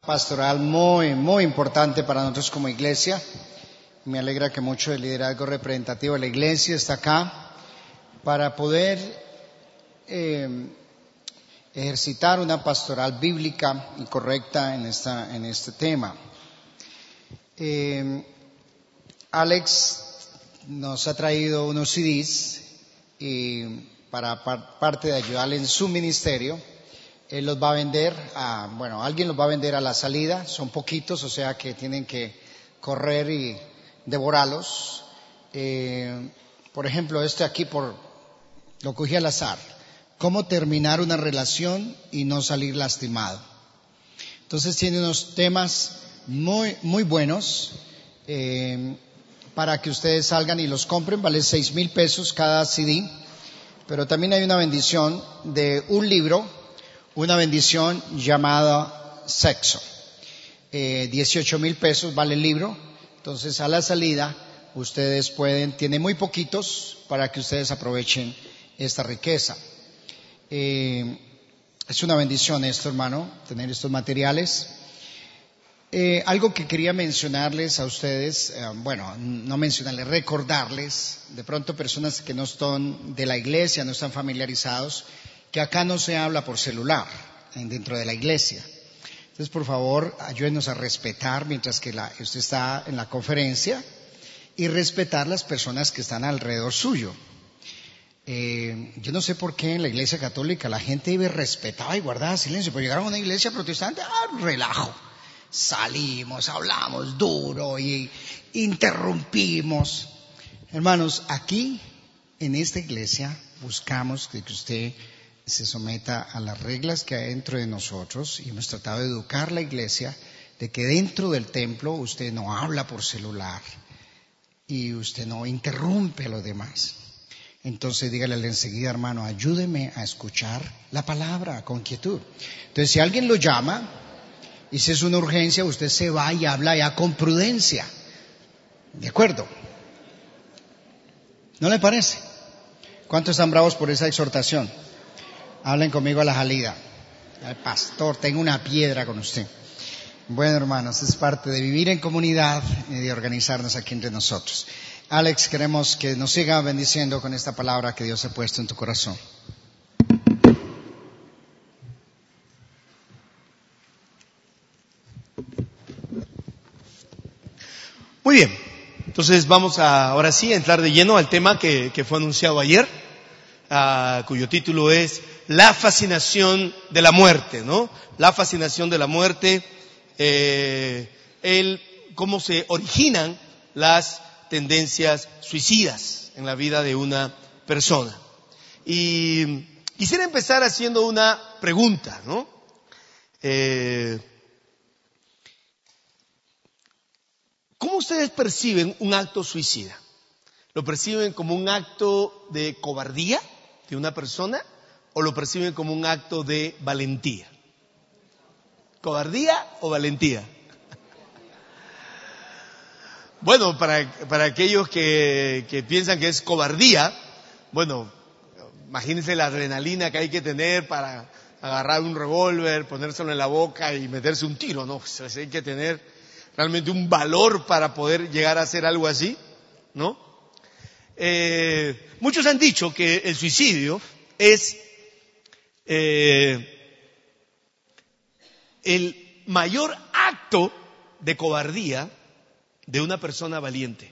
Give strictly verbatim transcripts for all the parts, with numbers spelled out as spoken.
pastoral muy, muy importante para nosotros como iglesia. Me alegra que mucho del liderazgo representativo de la iglesia está acá para poder eh, ejercitar una pastoral bíblica y correcta en, esta, en este tema. Eh, Alex nos ha traído unos C Ds y para par, parte de ayudarle en su ministerio. Él los va a vender a, bueno, alguien los va a vender a la salida, son poquitos, o sea que tienen que correr y devorarlos. Eh, por ejemplo, este aquí por, lo cogí al azar. ¿Cómo terminar una relación y no salir lastimado? Entonces tiene unos temas muy, muy buenos eh, para que ustedes salgan y los compren. Vale seis mil pesos cada C D, pero también hay una bendición de un libro, una bendición llamada Sexo. Eh, dieciocho mil pesos vale el libro. Entonces a la salida ustedes pueden, tiene muy poquitos para que ustedes aprovechen esta riqueza. Eh, es una bendición esto, hermano, tener estos materiales. Eh, algo que quería mencionarles a ustedes, eh, bueno, no mencionarles, recordarles, de pronto personas que no están de la iglesia, no están familiarizados, que acá no se habla por celular dentro de la iglesia. Entonces, por favor, ayúdenos a respetar mientras que la, usted está en la conferencia y respetar las personas que están alrededor suyo. Eh, yo no sé por qué en la iglesia católica la gente vive respetada y guardada silencio, pero llegaron a una iglesia protestante, ah, relajo. Salimos, hablamos duro y interrumpimos. Hermanos, aquí en esta iglesia buscamos que usted se someta a las reglas que hay dentro de nosotros y hemos tratado de educar la iglesia de que dentro del templo usted no habla por celular y usted no interrumpe a los demás. Entonces dígale enseguida, hermano, ayúdeme a escuchar la palabra con quietud. Entonces si alguien lo llama y si es una urgencia, usted se va y habla ya con prudencia. ¿De acuerdo? ¿No le parece? ¿Cuántos están bravos por esa exhortación? Hablen conmigo a la salida. Al pastor, tengo una piedra con usted. Bueno, hermanos, es parte de vivir en comunidad y de organizarnos aquí entre nosotros. Alex, queremos que nos siga bendiciendo con esta palabra que Dios ha puesto en tu corazón. Muy bien, entonces vamos a, ahora sí a entrar de lleno al tema que, que fue anunciado ayer, uh, cuyo título es La fascinación de la muerte, ¿no? La fascinación de la muerte, eh, el, cómo se originan las tendencias suicidas en la vida de una persona. Y quisiera empezar haciendo una pregunta, ¿no? Eh, ¿Cómo ustedes perciben un acto suicida? ¿Lo perciben como un acto de cobardía de una persona o lo perciben como un acto de valentía? ¿Cobardía o valentía? Bueno, para, para aquellos que, que piensan que es cobardía, bueno, imagínense la adrenalina que hay que tener para agarrar un revólver, ponérselo en la boca y meterse un tiro, ¿no? Pues hay que tener realmente un valor para poder llegar a hacer algo así, ¿no? Eh, muchos han dicho que el suicidio es eh, el mayor acto de cobardía de una persona valiente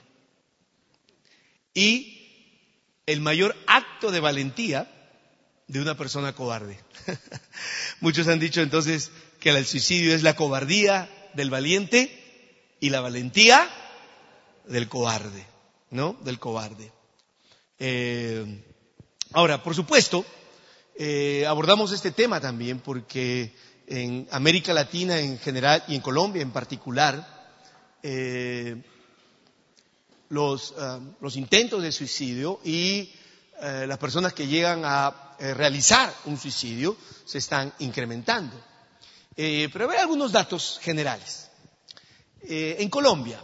y el mayor acto de valentía de una persona cobarde. Muchos han dicho entonces que el suicidio es la cobardía del valiente y la valentía del cobarde, ¿no? Del cobarde. Eh, ahora, por supuesto, eh, abordamos este tema también porque en América Latina en general y en Colombia en particular, eh, los, uh, los intentos de suicidio y uh, las personas que llegan a eh, realizar un suicidio se están incrementando. Eh, pero hay algunos datos generales. Eh, en Colombia,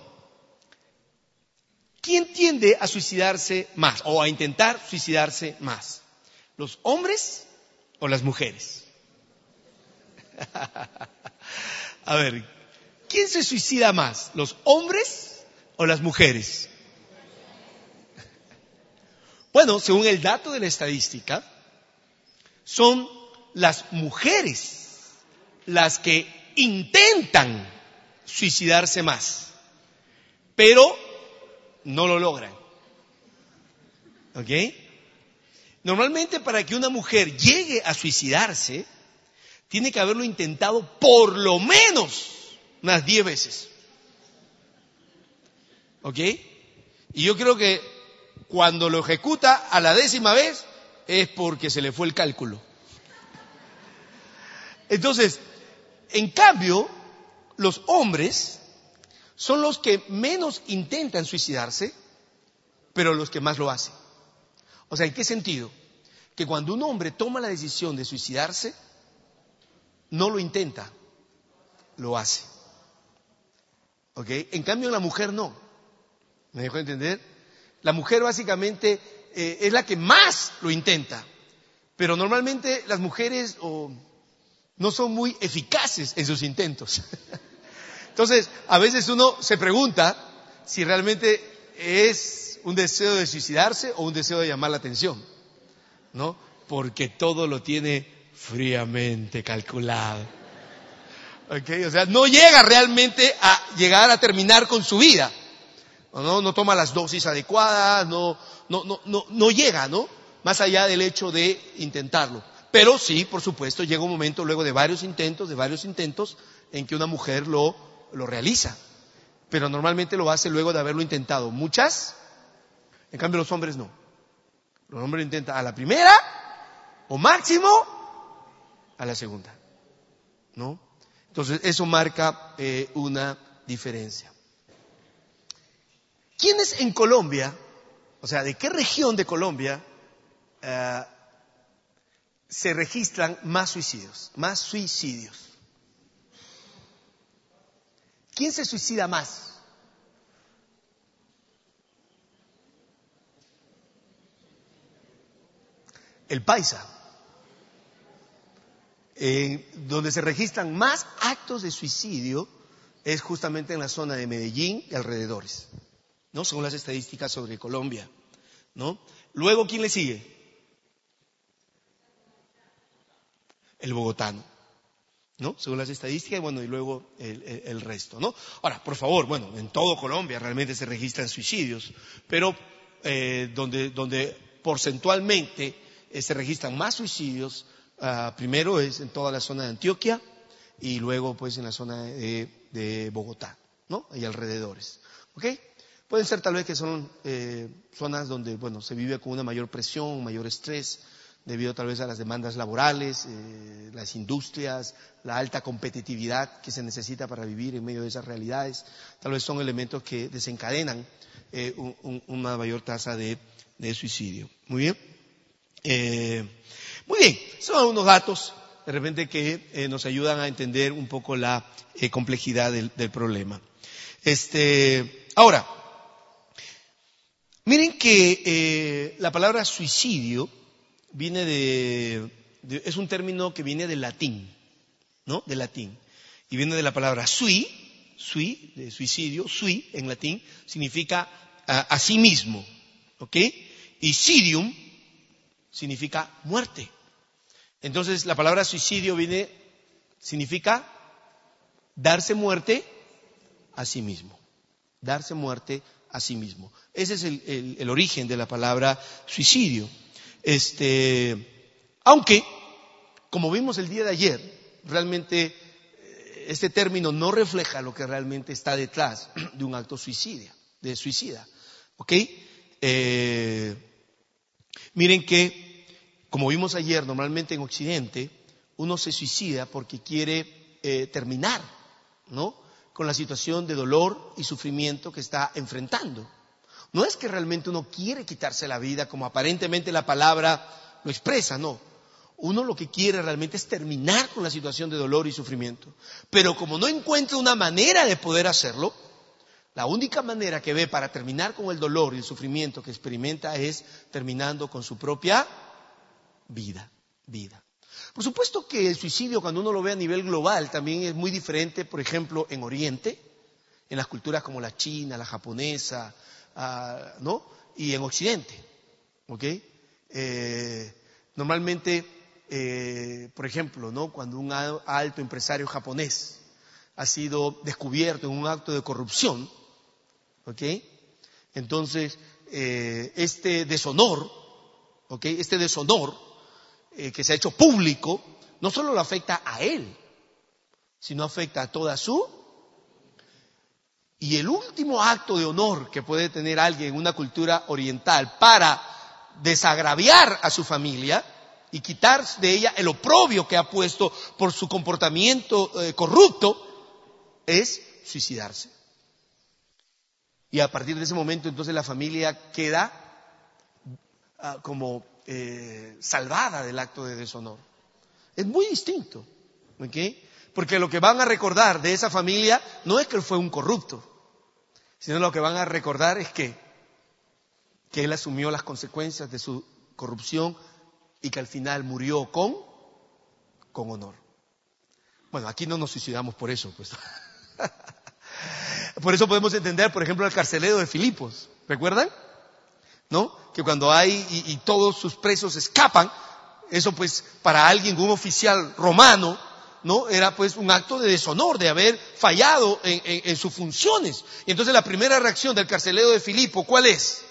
¿quién tiende a suicidarse más o a intentar suicidarse más? ¿Los hombres o las mujeres? A ver, ¿quién se suicida más? ¿Los hombres o las mujeres? Bueno, según el dato de la estadística, son las mujeres las que intentan suicidarse más, pero no lo logran. ¿Ok? Normalmente para que una mujer llegue a suicidarse, tiene que haberlo intentado por lo menos unas diez veces. ¿Ok? Y yo creo que cuando lo ejecuta a la décima vez es porque se le fue el cálculo. Entonces, en cambio, los hombres son los que menos intentan suicidarse, pero los que más lo hacen. O sea, ¿en qué sentido? Que cuando un hombre toma la decisión de suicidarse, no lo intenta, lo hace. ¿Ok? En cambio, la mujer no. ¿Me dejó entender? La mujer básicamente eh, es la que más lo intenta. Pero normalmente las mujeres oh, no son muy eficaces en sus intentos. Entonces, a veces uno se pregunta si realmente es un deseo de suicidarse o un deseo de llamar la atención, ¿no? Porque todo lo tiene fríamente calculado. ¿Okay? O sea, no llega realmente a llegar a terminar con su vida. No, no toma las dosis adecuadas, no, no, no, no, no llega, ¿no? Más allá del hecho de intentarlo. Pero sí, por supuesto, llega un momento luego de varios intentos, de varios intentos, en que una mujer lo, lo realiza. Pero normalmente lo hace luego de haberlo intentado muchas. En cambio, los hombres no. Los hombres intentan a la primera o máximo a la segunda, ¿no? Entonces, eso marca eh, una diferencia. ¿Quiénes en Colombia, o sea, de qué región de Colombia eh, se registran más suicidios? Más suicidios. ¿Quién se suicida más? El Paisa. Eh, donde se registran más actos de suicidio es justamente en la zona de Medellín y alrededores, ¿no? Según las estadísticas sobre Colombia, ¿no? Luego, ¿quién le sigue? El bogotano, ¿no? Según las estadísticas, bueno, y luego el, el, el resto, ¿no? Ahora, por favor, bueno, en todo Colombia realmente se registran suicidios, pero eh, donde, donde porcentualmente eh, se registran más suicidios, uh, primero es en toda la zona de Antioquia y luego pues en la zona de, de Bogotá, ¿no? Y alrededores, ¿ok? Pueden ser tal vez que son eh, zonas donde, bueno, se vive con una mayor presión, mayor estrés, debido tal vez a las demandas laborales, eh, las industrias, la alta competitividad que se necesita para vivir en medio de esas realidades. Tal vez son elementos que desencadenan eh, un, un, una mayor tasa de, de suicidio. Muy bien. Eh, muy bien, son algunos datos de repente que eh, nos ayudan a entender un poco la eh, complejidad del, del problema. Este, ahora, miren que eh, la palabra suicidio viene de, de, es un término que viene del latín, ¿no? Del latín. Y viene de la palabra sui, sui, de suicidio, sui en latín, significa a, a sí mismo, ¿ok? Y sidium significa muerte. Entonces la palabra suicidio viene, significa darse muerte a sí mismo. Darse muerte a sí mismo. Ese es el, el, el origen de la palabra suicidio. Este, aunque, como vimos el día de ayer, realmente este término no refleja lo que realmente está detrás de un acto suicidia, de suicida. ¿Ok? Eh, miren que, como vimos ayer, normalmente en Occidente, uno se suicida porque quiere eh, terminar, ¿no?, con la situación de dolor y sufrimiento que está enfrentando. No es que realmente uno quiere quitarse la vida como aparentemente la palabra lo expresa, no. Uno lo que quiere realmente es terminar con la situación de dolor y sufrimiento. Pero como no encuentra una manera de poder hacerlo, la única manera que ve para terminar con el dolor y el sufrimiento que experimenta es terminando con su propia vida, vida. Por supuesto que el suicidio, cuando uno lo ve a nivel global, también es muy diferente, por ejemplo, en Oriente, en las culturas como la china, la japonesa, uh, ¿no? Y en Occidente, ¿ok? Eh, normalmente, eh, por ejemplo, ¿no? Cuando un alto empresario japonés ha sido descubierto en un acto de corrupción, ¿ok? Entonces, eh, este deshonor, ¿ok? Este deshonor eh, que se ha hecho público, no solo lo afecta a él, sino afecta a toda su... Y el último acto de honor que puede tener alguien en una cultura oriental para desagraviar a su familia y quitar de ella el oprobio que ha puesto por su comportamiento eh, corrupto, es suicidarse. Y a partir de ese momento, entonces, la familia queda uh, como eh, salvada del acto de deshonor. Es muy distinto, ¿ok? Porque lo que van a recordar de esa familia no es que él fue un corrupto, sino lo que van a recordar es que, que él asumió las consecuencias de su corrupción y que al final murió con, con honor. Bueno, aquí no nos suicidamos por eso, pues. Por eso podemos entender, por ejemplo, el carcelero de Filipos. ¿Recuerdan? ¿No? Que cuando hay y, y todos sus presos escapan, eso pues para alguien, un oficial romano, ¿no? Era pues un acto de deshonor, de haber fallado en, en, en sus funciones. Y entonces la primera reacción del carcelero de Filipo, ¿cuál es?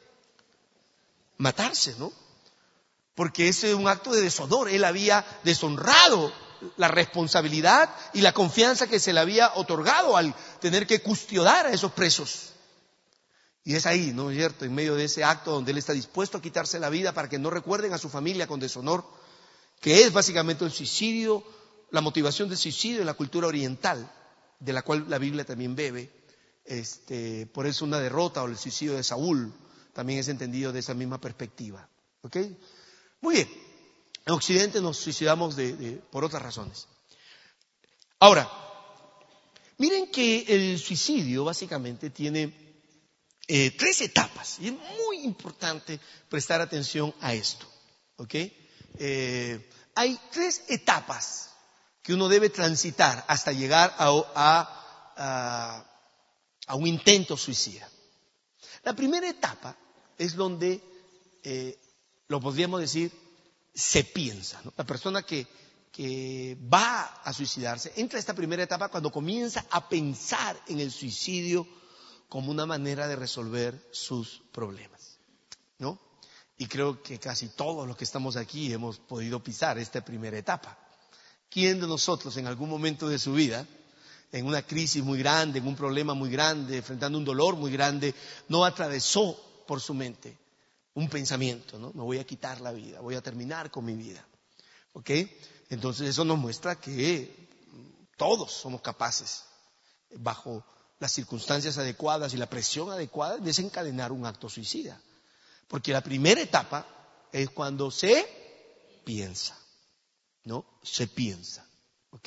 Matarse, ¿no? Porque ese es un acto de deshonor. Él había deshonrado la responsabilidad y la confianza que se le había otorgado al tener que custodiar a esos presos. Y es ahí, ¿no es cierto?, en medio de ese acto donde él está dispuesto a quitarse la vida para que no recuerden a su familia con deshonor, que es básicamente el suicidio, la motivación del suicidio en la cultura oriental, de la cual la Biblia también bebe. Este, por eso una derrota o el suicidio de Saúl también es entendido de esa misma perspectiva. ¿Ok? Muy bien. En Occidente nos suicidamos de, de, por otras razones. Ahora, miren que el suicidio básicamente tiene eh, tres etapas. Y es muy importante prestar atención a esto. ¿Ok? Eh, hay tres etapas que uno debe transitar hasta llegar a, a, a, a un intento suicida. La primera etapa es donde, eh, lo podríamos decir, se piensa, ¿no? La persona que, que va a suicidarse entra a esta primera etapa cuando comienza a pensar en el suicidio como una manera de resolver sus problemas, ¿no? Y creo que casi todos los que estamos aquí hemos podido pisar esta primera etapa. ¿Quién de nosotros en algún momento de su vida, en una crisis muy grande, en un problema muy grande, enfrentando un dolor muy grande, no atravesó por su mente un pensamiento, ¿no? Me voy a quitar la vida, voy a terminar con mi vida. ¿Ok? Entonces eso nos muestra que todos somos capaces, bajo las circunstancias adecuadas y la presión adecuada, de desencadenar un acto suicida. Porque la primera etapa es cuando se piensa, ¿no? Se piensa. ¿Ok?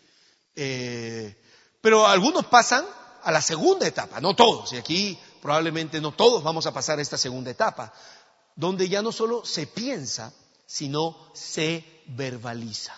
Eh, pero algunos pasan a la segunda etapa, no todos, y aquí probablemente no todos vamos a pasar a esta segunda etapa, donde ya no solo se piensa, sino se verbaliza.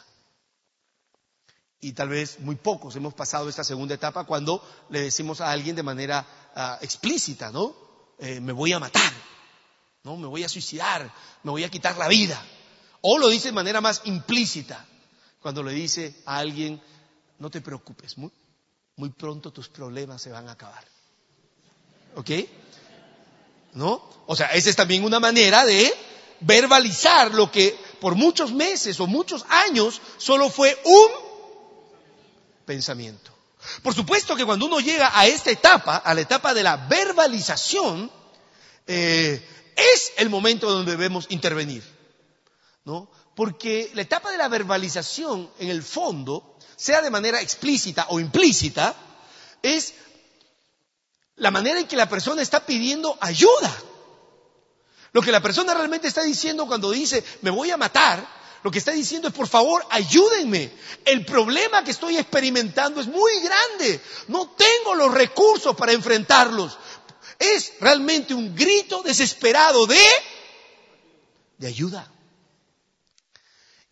Y tal vez muy pocos hemos pasado esta segunda etapa cuando le decimos a alguien de manera uh, explícita, ¿no? Eh, me voy a matar, ¿no? Me voy a suicidar, me voy a quitar la vida. O lo dice de manera más implícita, cuando le dice a alguien, no te preocupes, muy, muy pronto tus problemas se van a acabar. ¿Ok? ¿No? O sea, esa es también una manera de verbalizar lo que por muchos meses o muchos años solo fue un pensamiento. Por supuesto que cuando uno llega a esta etapa, a la etapa de la verbalización, eh, es el momento donde debemos intervenir, ¿no? Porque la etapa de la verbalización, en el fondo, sea de manera explícita o implícita, es la manera en que la persona está pidiendo ayuda. Lo que la persona realmente está diciendo cuando dice, me voy a matar, lo que está diciendo es, por favor, ayúdenme. El problema que estoy experimentando es muy grande. No tengo los recursos para enfrentarlos. Es realmente un grito desesperado de, de ayuda. Y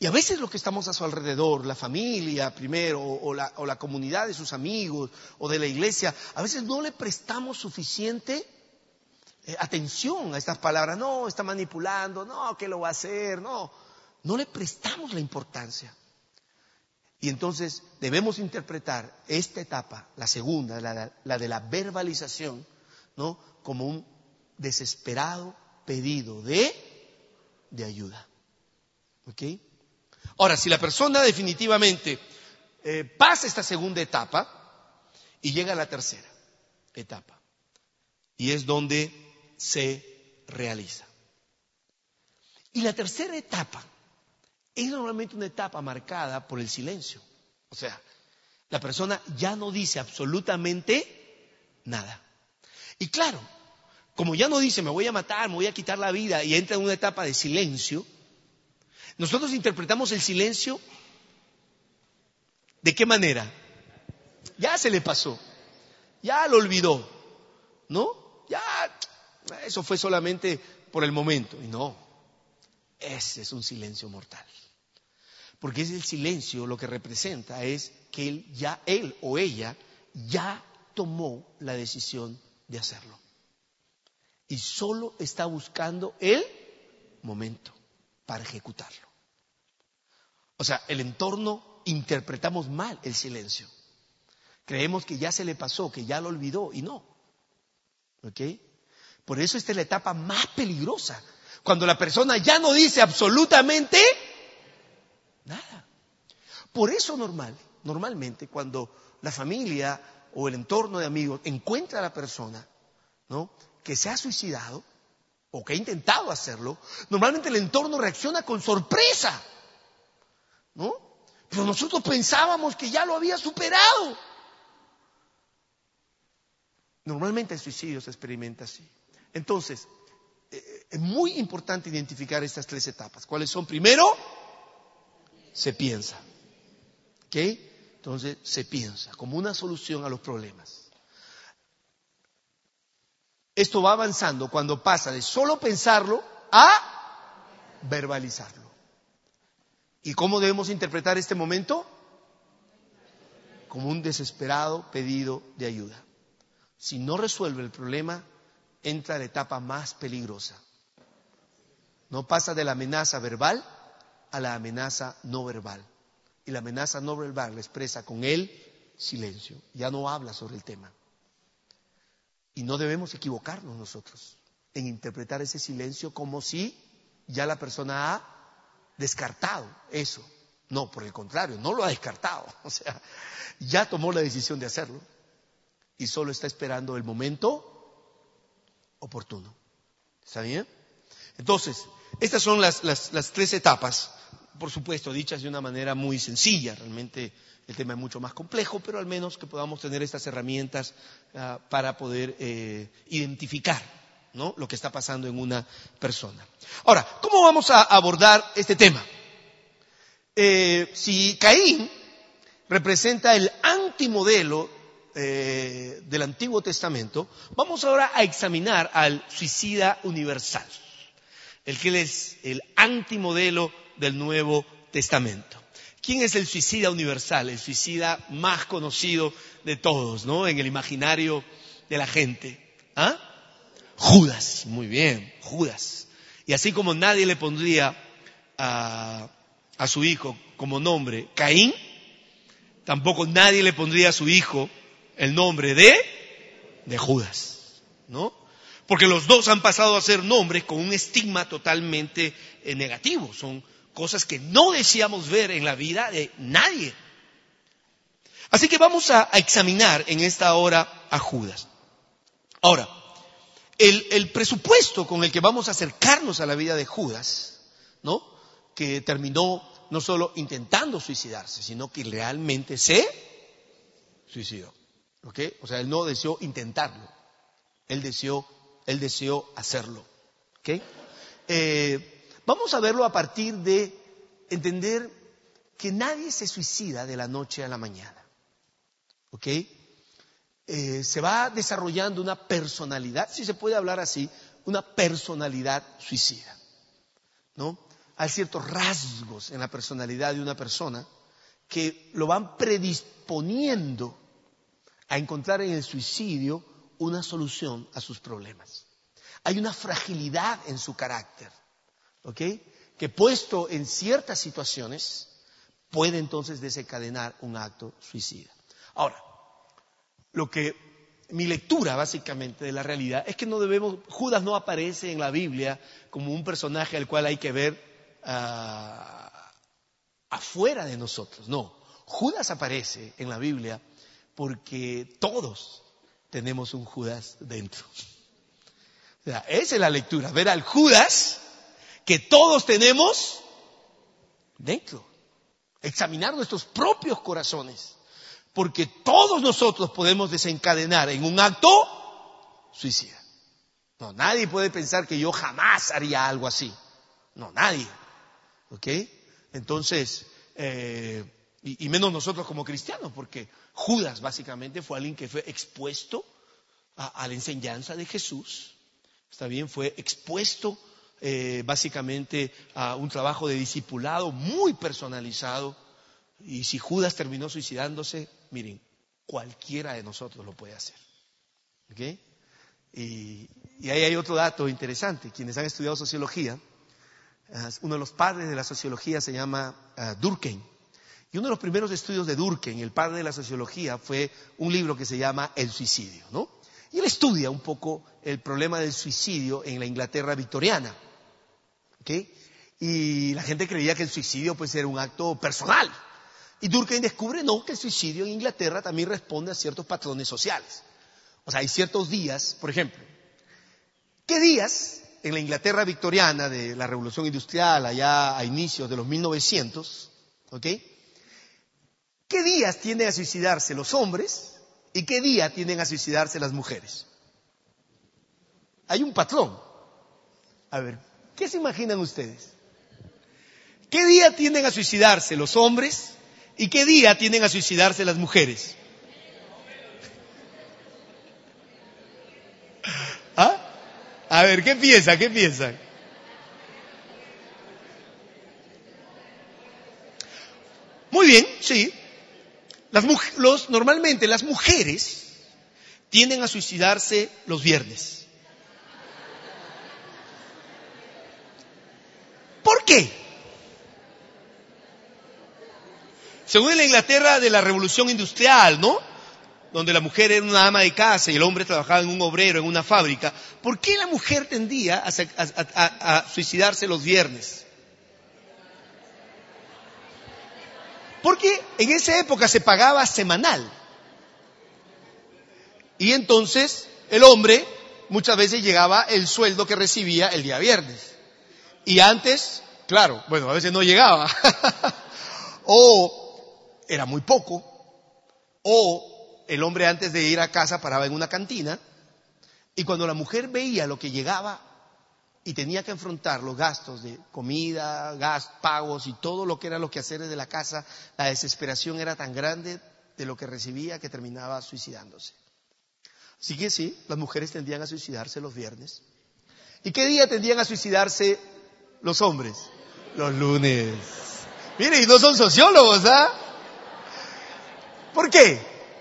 Y a veces los que estamos a su alrededor, la familia primero, o, o, la, o la comunidad de sus amigos, o de la iglesia, a veces no le prestamos suficiente eh, atención a estas palabras. No, está manipulando, no, ¿qué lo va a hacer? No, no le prestamos la importancia. Y entonces debemos interpretar esta etapa, la segunda, la, la de la verbalización, ¿no?, como un desesperado pedido de, de ayuda. ¿Ok? Ahora, si la persona definitivamente eh, pasa esta segunda etapa y llega a la tercera etapa, y es donde se realiza. Y la tercera etapa es normalmente una etapa marcada por el silencio. O sea, la persona ya no dice absolutamente nada. Y claro, como ya no dice me voy a matar, me voy a quitar la vida, y entra en una etapa de silencio, nosotros interpretamos el silencio ¿de qué manera? Ya se le pasó, ya lo olvidó, ¿no? Ya, eso fue solamente por el momento. Y no, ese es un silencio mortal. Porque es el silencio lo que representa es que él ya, él o ella ya tomó la decisión de hacerlo. Y solo está buscando el momento para ejecutarlo. O sea, el entorno interpretamos mal el silencio. Creemos que ya se le pasó, que ya lo olvidó, y no. ¿Ok? Por eso esta es la etapa más peligrosa. Cuando la persona ya no dice absolutamente nada. Por eso normal, normalmente cuando la familia o el entorno de amigos encuentra a la persona, ¿no?, que se ha suicidado o que ha intentado hacerlo, normalmente el entorno reacciona con sorpresa, ¿no? Pero nosotros pensábamos que ya lo había superado. Normalmente el suicidio se experimenta así. Entonces, eh, es muy importante identificar estas tres etapas. ¿Cuáles son? Primero, se piensa. ¿Ok? Entonces, se piensa como una solución a los problemas. Esto va avanzando cuando pasa de solo pensarlo a verbalizarlo. ¿Y cómo debemos interpretar este momento? Como un desesperado pedido de ayuda. Si no resuelve el problema, entra a la etapa más peligrosa. No pasa de la amenaza verbal a la amenaza no verbal. Y la amenaza no verbal la expresa con el silencio. Ya no habla sobre el tema. Y no debemos equivocarnos nosotros en interpretar ese silencio como si ya la persona ha descartado eso. No, por el contrario, no lo ha descartado. O sea, ya tomó la decisión de hacerlo y solo está esperando el momento oportuno. ¿Está bien? Entonces, estas son las, las, las tres etapas, por supuesto, dichas de una manera muy sencilla. Realmente el tema es mucho más complejo, pero al menos que podamos tener estas herramientas uh, para poder eh, identificar, ¿no?, lo que está pasando en una persona. Ahora, ¿cómo vamos a abordar este tema? Eh, si Caín representa el antimodelo eh, del Antiguo Testamento, vamos ahora a examinar al suicida universal, el que es el antimodelo del Nuevo Testamento. ¿Quién es el suicida universal? El suicida más conocido de todos, ¿no?, en el imaginario de la gente. ¿Ah? Judas. Muy bien, Judas. Y así como nadie le pondría a, a su hijo como nombre Caín, tampoco nadie le pondría a su hijo el nombre de, de Judas, ¿no? Porque los dos han pasado a ser nombres con un estigma totalmente eh, negativo. Son cosas que no deseamos ver en la vida de nadie. Así que vamos a, a examinar en esta hora a Judas. Ahora, el, el presupuesto con el que vamos a acercarnos a la vida de Judas, ¿no?, que terminó no solo intentando suicidarse, sino que realmente se suicidó. ¿Ok? O sea, él no deseó intentarlo, él deseó, él deseó hacerlo. ¿Ok? Eh, Vamos a verlo a partir de entender que nadie se suicida de la noche a la mañana. ¿Ok? Eh, se va desarrollando una personalidad, si se puede hablar así, una personalidad suicida, ¿no? hay ciertos rasgos en la personalidad de una persona que lo van predisponiendo a encontrar en el suicidio una solución a sus problemas. Hay una fragilidad en su carácter, ¿ok? Que puesto en ciertas situaciones puede entonces desencadenar un acto suicida. Ahora, lo que mi lectura básicamente de la realidad es que no debemos, Judas no aparece en la Biblia como un personaje al cual hay que ver uh, afuera de nosotros. No, Judas aparece en la Biblia porque todos tenemos un Judas dentro. O sea, esa es la lectura, ver al Judas que todos tenemos dentro. Examinar nuestros propios corazones, porque todos nosotros podemos desencadenar en un acto suicida. No, nadie puede pensar que yo jamás haría algo así. No, nadie. ¿Ok? Entonces, eh, y, y menos nosotros como cristianos, porque Judas básicamente fue alguien que fue expuesto a, a la enseñanza de Jesús. Está bien, fue expuesto eh, básicamente a un trabajo de discipulado muy personalizado. Y si Judas terminó suicidándose, miren, cualquiera de nosotros lo puede hacer. ¿Ok? Y, y ahí hay otro dato interesante. Quienes han estudiado sociología, uno de los padres de la sociología se llama uh, Durkheim. Y uno de los primeros estudios de Durkheim, el padre de la sociología, fue un libro que se llama El suicidio, ¿no? Y él estudia un poco el problema del suicidio en la Inglaterra victoriana. ¿Ok? Y la gente creía que el suicidio pues era un acto personal. Y Durkheim descubre, no, que el suicidio en Inglaterra también responde a ciertos patrones sociales. O sea, hay ciertos días, por ejemplo, ¿qué días en la Inglaterra victoriana de la Revolución Industrial, allá a inicios de los mil novecientos, ¿ok? ¿Qué días tienden a suicidarse los hombres y qué día tienden a suicidarse las mujeres? Hay un patrón. A ver, ¿qué se imaginan ustedes? ¿Qué día tienden a suicidarse los hombres y qué día tienden a suicidarse las mujeres? ¿Ah? A ver, ¿qué piensan? ¿Qué piensan? Muy bien, sí. Las, los, normalmente las mujeres tienden a suicidarse los viernes. ¿Por qué? Según la Inglaterra de la Revolución Industrial, ¿no? Donde la mujer era una ama de casa y el hombre trabajaba en un obrero, en una fábrica. ¿Por qué la mujer tendía a, a, a, a suicidarse los viernes? Porque en esa época se pagaba semanal. Y entonces el hombre muchas veces llegaba el sueldo que recibía el día viernes. Y antes, claro, bueno, a veces no llegaba. O era muy poco. O el hombre antes de ir a casa paraba en una cantina. Y cuando la mujer veía lo que llegaba y tenía que afrontar los gastos de comida, gas, pagos y todo lo que eran los quehaceres de la casa, la desesperación era tan grande de lo que recibía que terminaba suicidándose. Así que sí, las mujeres tendían a suicidarse los viernes. ¿Y qué día tendían a suicidarse los hombres? Los lunes. Miren, y no son sociólogos, ¿ah? ¿Por qué?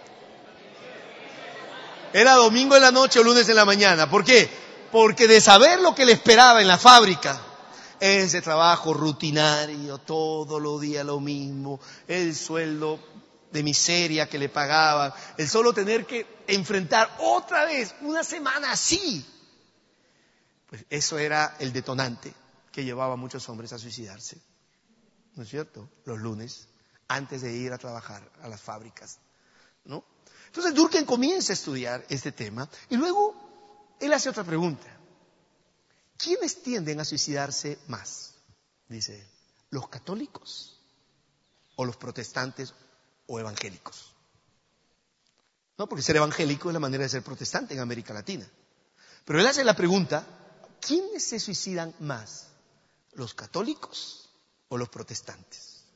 Era domingo en la noche o lunes en la mañana. ¿Por qué? Porque de saber lo que le esperaba en la fábrica, ese trabajo rutinario, todos los días lo mismo, el sueldo de miseria que le pagaban, el solo tener que enfrentar otra vez una semana así, pues eso era el detonante que llevaba a muchos hombres a suicidarse, ¿no es cierto? Los lunes, antes de ir a trabajar a las fábricas, ¿no? Entonces Durkheim comienza a estudiar este tema y luego él hace otra pregunta. ¿Quiénes tienden a suicidarse más? Dice él. ¿Los católicos o los protestantes o evangélicos? No, porque ser evangélico es la manera de ser protestante en América Latina. Pero él hace la pregunta, ¿quiénes se suicidan más? ¿Los católicos o los protestantes?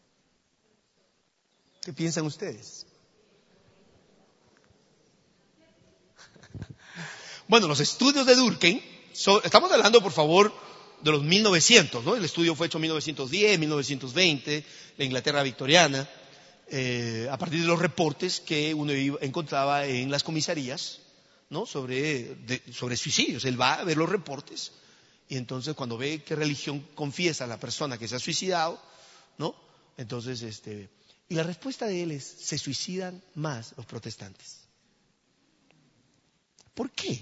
¿Qué piensan ustedes? Bueno, los estudios de Durkheim, so, estamos hablando, por favor, de los mil novecientos, ¿no? El estudio fue hecho en mil novecientos diez, mil novecientos veinte, la Inglaterra victoriana, eh, a partir de los reportes que uno iba, encontraba en las comisarías, ¿no? Sobre, de, sobre suicidios. Él va a ver los reportes y entonces cuando ve qué religión confiesa la persona que se ha suicidado, ¿no? Entonces, este, y la respuesta de él es, se suicidan más los protestantes. ¿Por qué?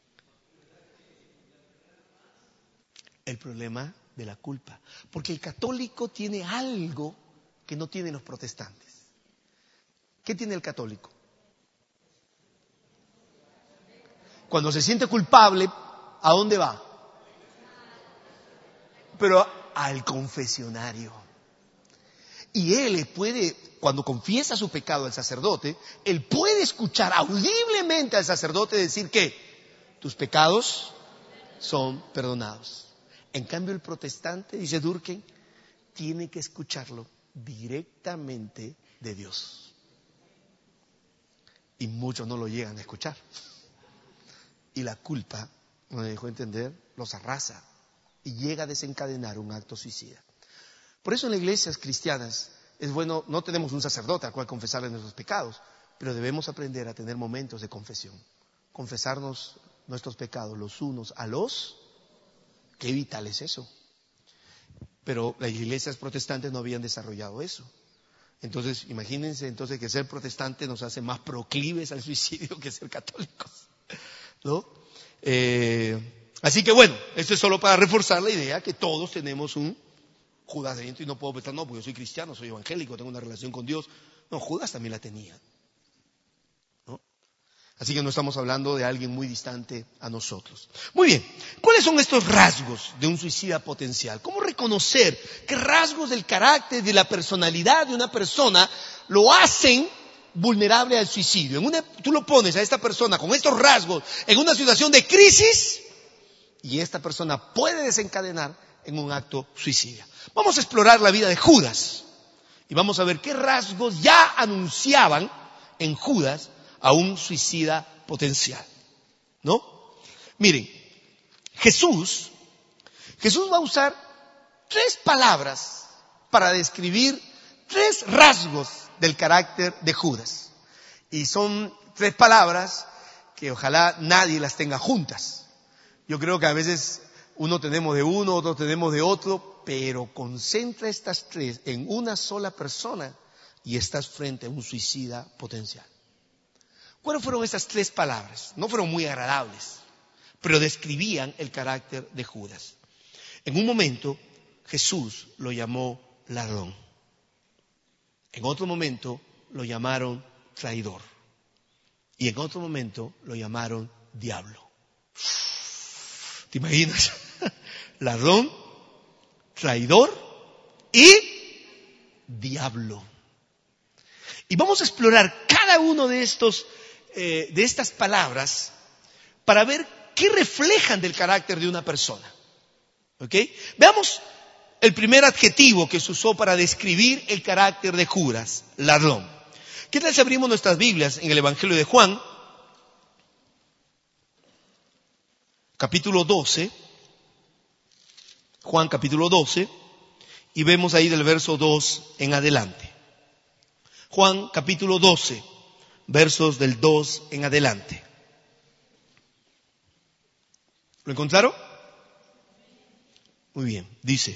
El problema de la culpa. Porque el católico tiene algo que no tienen los protestantes. ¿Qué tiene el católico? Cuando se siente culpable, ¿a dónde va? Pero al confesionario. Y él puede, cuando confiesa su pecado al sacerdote, él puede escuchar audiblemente al sacerdote decir que tus pecados son perdonados. En cambio, el protestante, dice Durkheim, tiene que escucharlo directamente de Dios. Y muchos no lo llegan a escuchar. Y la culpa, no me dejó entender, los arrasa y llega a desencadenar un acto suicida. Por eso en las iglesias cristianas es bueno, no tenemos un sacerdote al cual confesarle nuestros pecados, pero debemos aprender a tener momentos de confesión. Confesarnos nuestros pecados los unos a los... Qué vital es eso. Pero las iglesias protestantes no habían desarrollado eso. Entonces, imagínense entonces que ser protestante nos hace más proclives al suicidio que ser católicos, ¿no? Eh, así que bueno, esto es solo para reforzar la idea que todos tenemos un Judas dentro y no puedo pensar, no, porque yo soy cristiano, soy evangélico, tengo una relación con Dios. No, Judas también la tenía, ¿no? Así que no estamos hablando de alguien muy distante a nosotros. Muy bien, ¿cuáles son estos rasgos de un suicida potencial? ¿Cómo reconocer qué rasgos del carácter, de la personalidad de una persona lo hacen vulnerable al suicidio? En una, tú lo pones a esta persona con estos rasgos en una situación de crisis y esta persona puede desencadenar en un acto suicida. Vamos a explorar la vida de Judas y vamos a ver qué rasgos ya anunciaban en Judas a un suicida potencial, ¿no? Miren, Jesús, Jesús va a usar tres palabras para describir tres rasgos del carácter de Judas. Y son tres palabras que ojalá nadie las tenga juntas. Yo creo que a veces uno tenemos de uno, otro tenemos de otro, pero concentra estas tres en una sola persona y estás frente a un suicida potencial. ¿Cuáles fueron esas tres palabras? No fueron muy agradables, pero describían el carácter de Judas. En un momento, Jesús lo llamó ladrón. En otro momento, lo llamaron traidor. Y en otro momento, lo llamaron diablo. ¿Te imaginas? Ladrón, traidor y diablo. Y vamos a explorar cada uno de estos Eh, de estas palabras para ver qué reflejan del carácter de una persona. ¿Ok? Veamos el primer adjetivo que se usó para describir el carácter de Judas, ladrón. ¿Qué tal si abrimos nuestras Biblias en el Evangelio de Juan, capítulo doce, Juan capítulo doce, y vemos ahí del verso dos en adelante. Juan capítulo doce. Versos del dos en adelante. ¿Lo encontraron? Muy bien, dice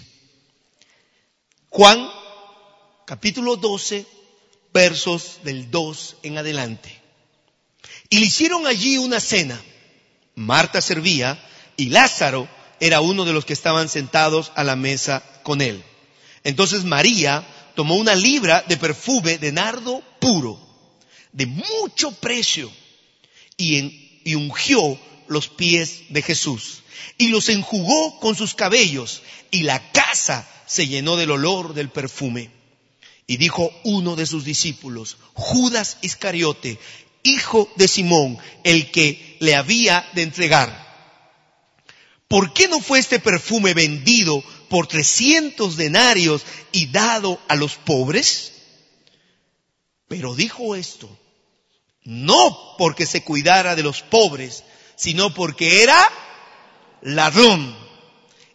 Juan capítulo doce, versos del dos en adelante. Y le hicieron allí una cena. Marta servía y Lázaro era uno de los que estaban sentados a la mesa con él. Entonces María tomó una libra de perfume de nardo puro, de mucho precio, y, en, y ungió los pies de Jesús, y los enjugó con sus cabellos, y la casa se llenó del olor del perfume. Y dijo uno de sus discípulos, Judas Iscariote, hijo de Simón, el que le había de entregar: ¿por qué no fue este perfume vendido por trescientos denarios y dado a los pobres? Pero dijo esto no porque se cuidara de los pobres, sino porque era ladrón.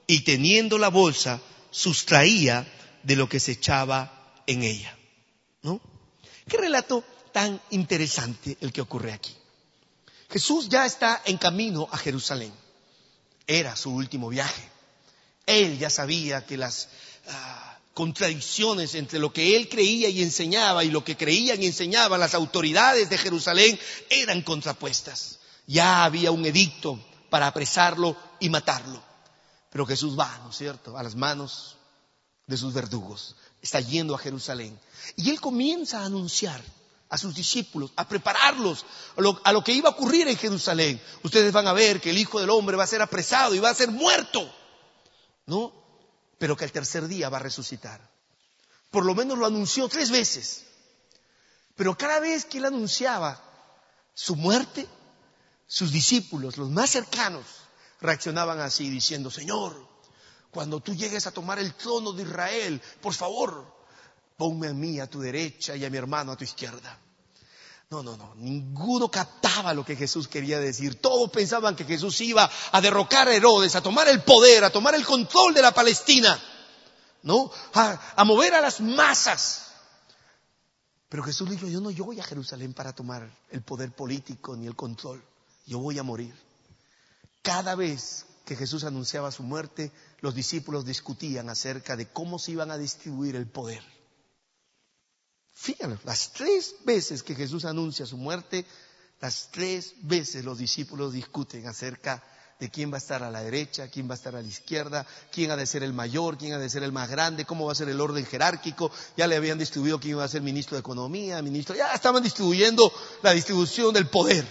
y teniendo la bolsa, sustraía de lo que se echaba en ella. ¿No? Qué relato tan interesante el que ocurre aquí. Jesús ya está en camino a Jerusalén. Era su último viaje. Él ya sabía que las uh, contradicciones entre lo que él creía y enseñaba y lo que creían y enseñaban las autoridades de Jerusalén eran contrapuestas. Ya había un edicto para apresarlo y matarlo. Pero Jesús va, ¿no es cierto?, a las manos de sus verdugos. Está yendo a Jerusalén. Y él comienza a anunciar a sus discípulos, a prepararlos a lo, a lo que iba a ocurrir en Jerusalén. Ustedes van a ver que el Hijo del Hombre va a ser apresado y va a ser muerto, ¿no? Pero que al tercer día va a resucitar. Por lo menos lo anunció tres veces. Pero cada vez que él anunciaba su muerte, sus discípulos, los más cercanos, reaccionaban así diciendo: Señor, cuando tú llegues a tomar el trono de Israel, por favor, ponme a mí a tu derecha y a mi hermano a tu izquierda. No, no, no. Ninguno captaba lo que Jesús quería decir. Todos pensaban que Jesús iba a derrocar a Herodes, a tomar el poder, a tomar el control de la Palestina, ¿no? A, a mover a las masas. Pero Jesús dijo: yo no yo voy a Jerusalén para tomar el poder político ni el control. Yo voy a morir. Cada vez que Jesús anunciaba su muerte, los discípulos discutían acerca de cómo se iban a distribuir el poder. Fíjense, las tres veces que Jesús anuncia su muerte, las tres veces los discípulos discuten acerca de quién va a estar a la derecha, quién va a estar a la izquierda, quién ha de ser el mayor, quién ha de ser el más grande, cómo va a ser el orden jerárquico. Ya le habían distribuido quién iba a ser ministro de Economía, ministro, ya estaban distribuyendo la distribución del poder.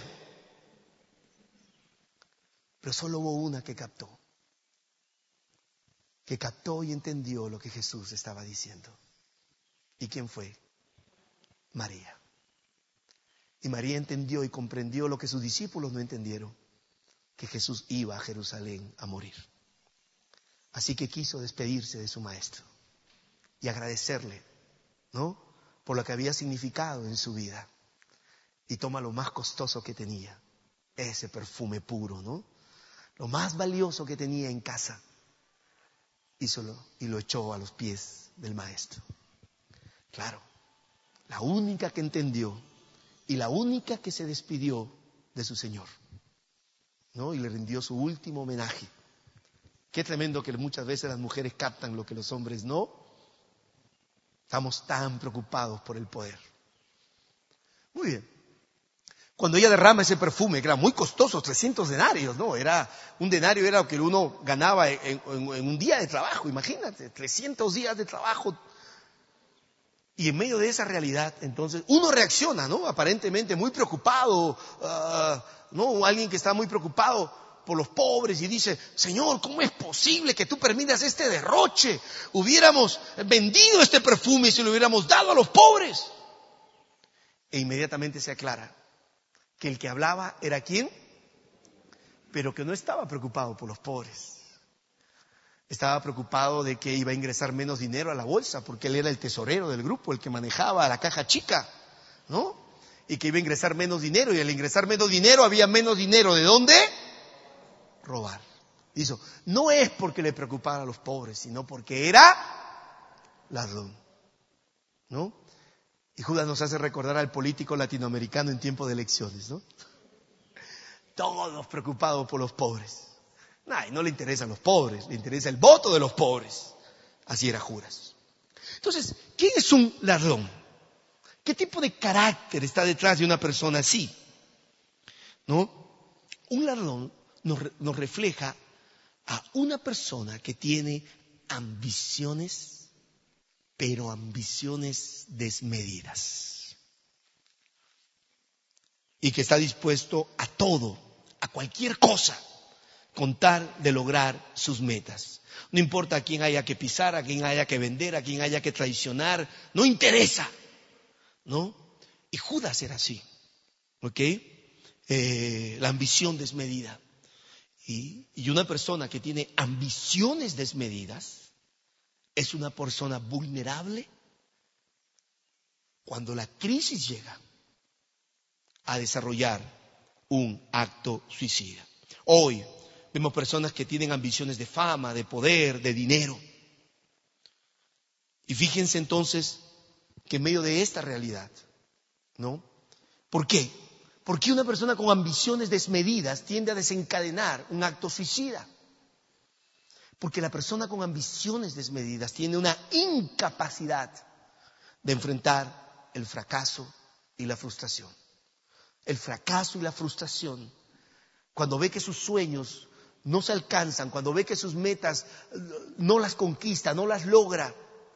Pero solo hubo una que captó, que captó y entendió lo que Jesús estaba diciendo. ¿Y quién fue? María. Y María entendió y comprendió lo que sus discípulos no entendieron, que Jesús iba a Jerusalén a morir. Así que quiso despedirse de su maestro y agradecerle, ¿no?, por lo que había significado en su vida. Y toma lo más costoso que tenía, ese perfume puro, ¿no?, lo más valioso que tenía en casa, hízolo y lo echó a los pies del maestro. Claro, la única que entendió y la única que se despidió de su Señor, ¿no?, y le rindió su último homenaje. Qué tremendo que muchas veces las mujeres captan lo que los hombres no. Estamos tan preocupados por el poder. Muy bien. Cuando ella derrama ese perfume, que era muy costoso, trescientos denarios, ¿no? Era, un denario era lo que uno ganaba en, en, en un día de trabajo, imagínate, trescientos días de trabajo. Y en medio de esa realidad, entonces, uno reacciona, ¿no? Aparentemente muy preocupado, uh, ¿no? Alguien que está muy preocupado por los pobres y dice: Señor, ¿cómo es posible que tú permitas este derroche? Hubiéramos vendido este perfume y se lo hubiéramos dado a los pobres. E inmediatamente se aclara que el que hablaba era ¿quién? Pero que no estaba preocupado por los pobres. Estaba preocupado de que iba a ingresar menos dinero a la bolsa, porque él era el tesorero del grupo, el que manejaba la caja chica, ¿no? Y que iba a ingresar menos dinero, y al ingresar menos dinero había menos dinero. ¿De dónde? Robar. Dice, no es porque le preocupara a los pobres, sino porque era ladrón, ¿no? Y Judas nos hace recordar al político latinoamericano en tiempo de elecciones, ¿no? Todos preocupados por los pobres. Nah, no le interesan los pobres, le interesa el voto de los pobres. Así era Judas. Entonces, ¿quién es un ladrón? ¿Qué tipo de carácter está detrás de una persona así? ¿No? Un ladrón nos, nos refleja a una persona que tiene ambiciones, pero ambiciones desmedidas. Y que está dispuesto a todo, a cualquier cosa, con tal de lograr sus metas. No importa a quién haya que pisar, a quién haya que vender, a quién haya que traicionar, no interesa, ¿no? Y Judas era así, ¿ok? Eh, la ambición desmedida. Y, y una persona que tiene ambiciones desmedidas es una persona vulnerable cuando la crisis llega a desarrollar un acto suicida. Hoy, Vemos personas que tienen ambiciones de fama, de poder, de dinero. Y fíjense entonces que en medio de esta realidad, ¿no? ¿Por qué? Porque una persona con ambiciones desmedidas tiende a desencadenar un acto suicida. Porque la persona con ambiciones desmedidas tiene una incapacidad de enfrentar el fracaso y la frustración. El fracaso y la frustración, cuando ve que sus sueños no se alcanzan, cuando ve que sus metas no las conquista, no las logra,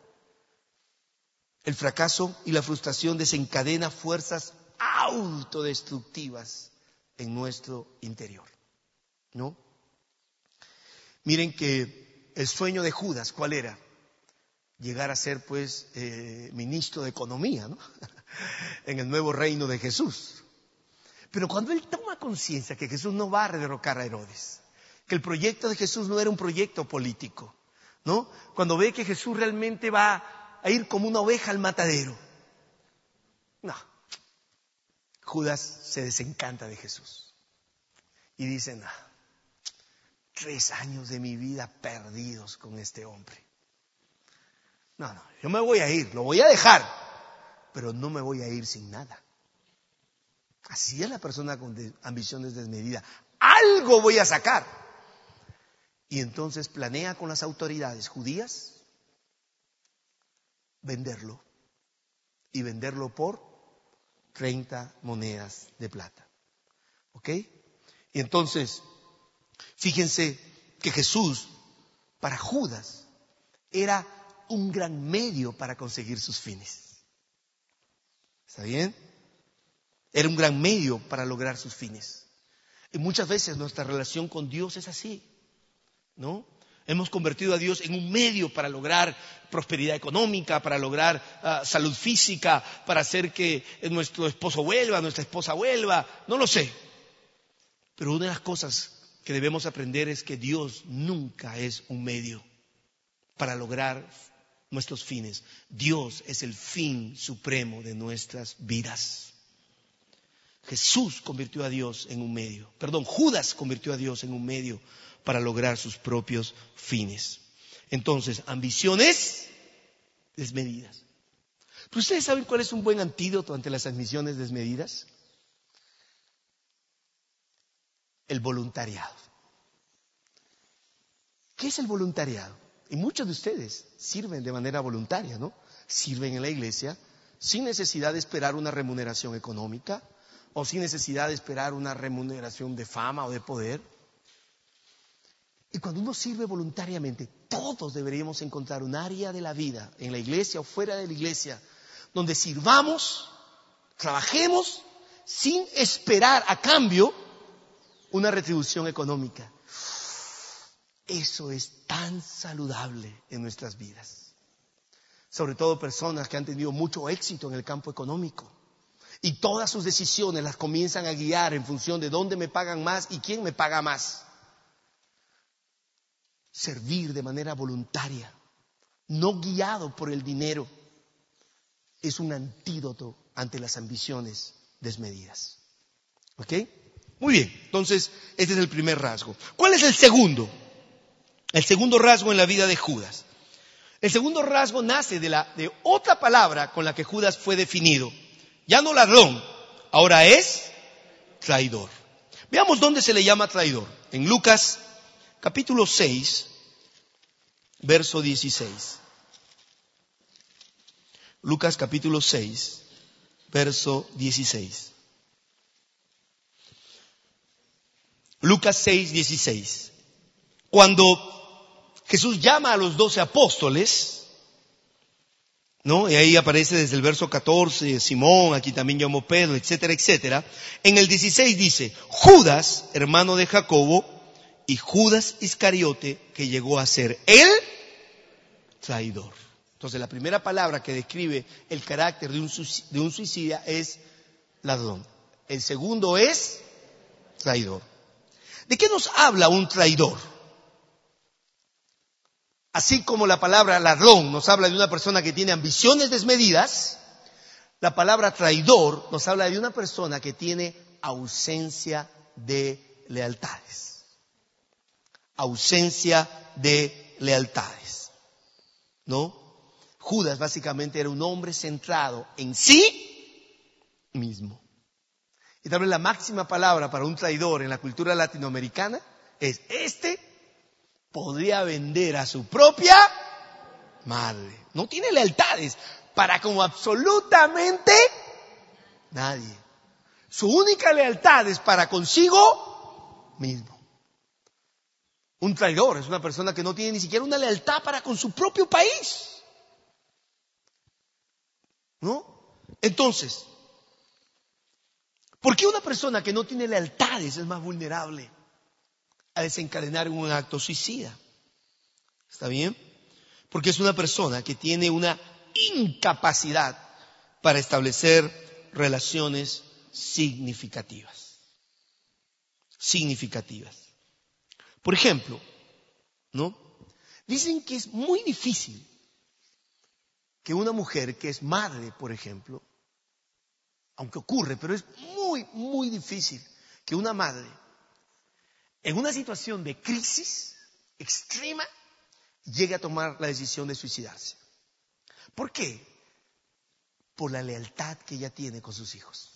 el fracaso y la frustración desencadena fuerzas autodestructivas en nuestro interior, ¿no? Miren que el sueño de Judas, ¿cuál era? Llegar a ser, pues, eh, ministro de Economía, ¿no? En el nuevo reino de Jesús. Pero cuando él toma conciencia que Jesús no va a derrocar a Herodes, que el proyecto de Jesús no era un proyecto político, ¿no? Cuando ve que Jesús realmente va a ir como una oveja al matadero, no. Judas se desencanta de Jesús y dice, no, tres años de mi vida perdidos con este hombre. No, no, yo me voy a ir, lo voy a dejar, pero no me voy a ir sin nada. Así es la persona con de, ambiciones desmedidas. Algo voy a sacar. Y entonces planea con las autoridades judías venderlo. Y venderlo por treinta monedas de plata. ¿Ok? Y entonces, fíjense que Jesús, para Judas, era un gran medio para conseguir sus fines. ¿Está bien? Era un gran medio para lograr sus fines. Y muchas veces nuestra relación con Dios es así, ¿no? Hemos convertido a Dios en un medio para lograr prosperidad económica, para lograr uh, salud física, para hacer que nuestro esposo vuelva, nuestra esposa vuelva, no lo sé. Pero una de las cosas que debemos aprender es que Dios nunca es un medio para lograr nuestros fines. Dios es el fin supremo de nuestras vidas. Jesús convirtió a Dios en un medio. Perdón, Judas convirtió a Dios en un medio para lograr sus propios fines. Entonces, ambiciones desmedidas. ¿Pero ustedes saben cuál es un buen antídoto ante las ambiciones desmedidas? El voluntariado. ¿Qué es el voluntariado? Y muchos de ustedes sirven de manera voluntaria, ¿no? Sirven en la iglesia sin necesidad de esperar una remuneración económica o sin necesidad de esperar una remuneración de fama o de poder. Y cuando uno sirve voluntariamente, todos deberíamos encontrar un área de la vida, en la iglesia o fuera de la iglesia, donde sirvamos, trabajemos, sin esperar a cambio una retribución económica. Eso es tan saludable en nuestras vidas. Sobre todo personas que han tenido mucho éxito en el campo económico. Y todas sus decisiones las comienzan a guiar en función de dónde me pagan más y quién me paga más. Servir de manera voluntaria, no guiado por el dinero, es un antídoto ante las ambiciones desmedidas. ¿Ok? Muy bien, entonces este es el primer rasgo. ¿Cuál es el segundo? El segundo rasgo en la vida de Judas. El segundo rasgo nace de, la, de otra palabra con la que Judas fue definido. Ya no ladrón, ahora es traidor. Veamos dónde se le llama traidor. En Lucas capítulo seis, verso dieciséis. Lucas capítulo seis, verso dieciséis. Lucas seis, dieciséis. Cuando Jesús llama a los doce apóstoles, ¿no? Y ahí aparece desde el verso catorce, Simón, aquí también llamó Pedro, etcétera, etcétera. En el dieciséis dice, Judas, hermano de Jacobo, y Judas Iscariote, que llegó a ser el traidor. Entonces la primera palabra que describe el carácter de un, de un suicida es ladrón. El segundo es traidor. ¿De qué nos habla un traidor? Así como la palabra ladrón nos habla de una persona que tiene ambiciones desmedidas, la palabra traidor nos habla de una persona que tiene ausencia de lealtades. ausencia de lealtades, ¿no? Judas básicamente era un hombre centrado en sí mismo. Y tal vez la máxima palabra para un traidor en la cultura latinoamericana es: este podría vender a su propia madre. No tiene lealtades para como absolutamente nadie. Su única lealtad es para consigo mismo. Un traidor es una persona que no tiene ni siquiera una lealtad para con su propio país, ¿no? Entonces, ¿por qué una persona que no tiene lealtades es más vulnerable a desencadenar un acto suicida? ¿Está bien? Porque es una persona que tiene una incapacidad para establecer relaciones significativas. Significativas. Por ejemplo, ¿no? Dicen que es muy difícil que una mujer que es madre, por ejemplo, aunque ocurre, pero es muy, muy difícil que una madre, en una situación de crisis extrema, llegue a tomar la decisión de suicidarse. ¿Por qué? Por la lealtad que ella tiene con sus hijos,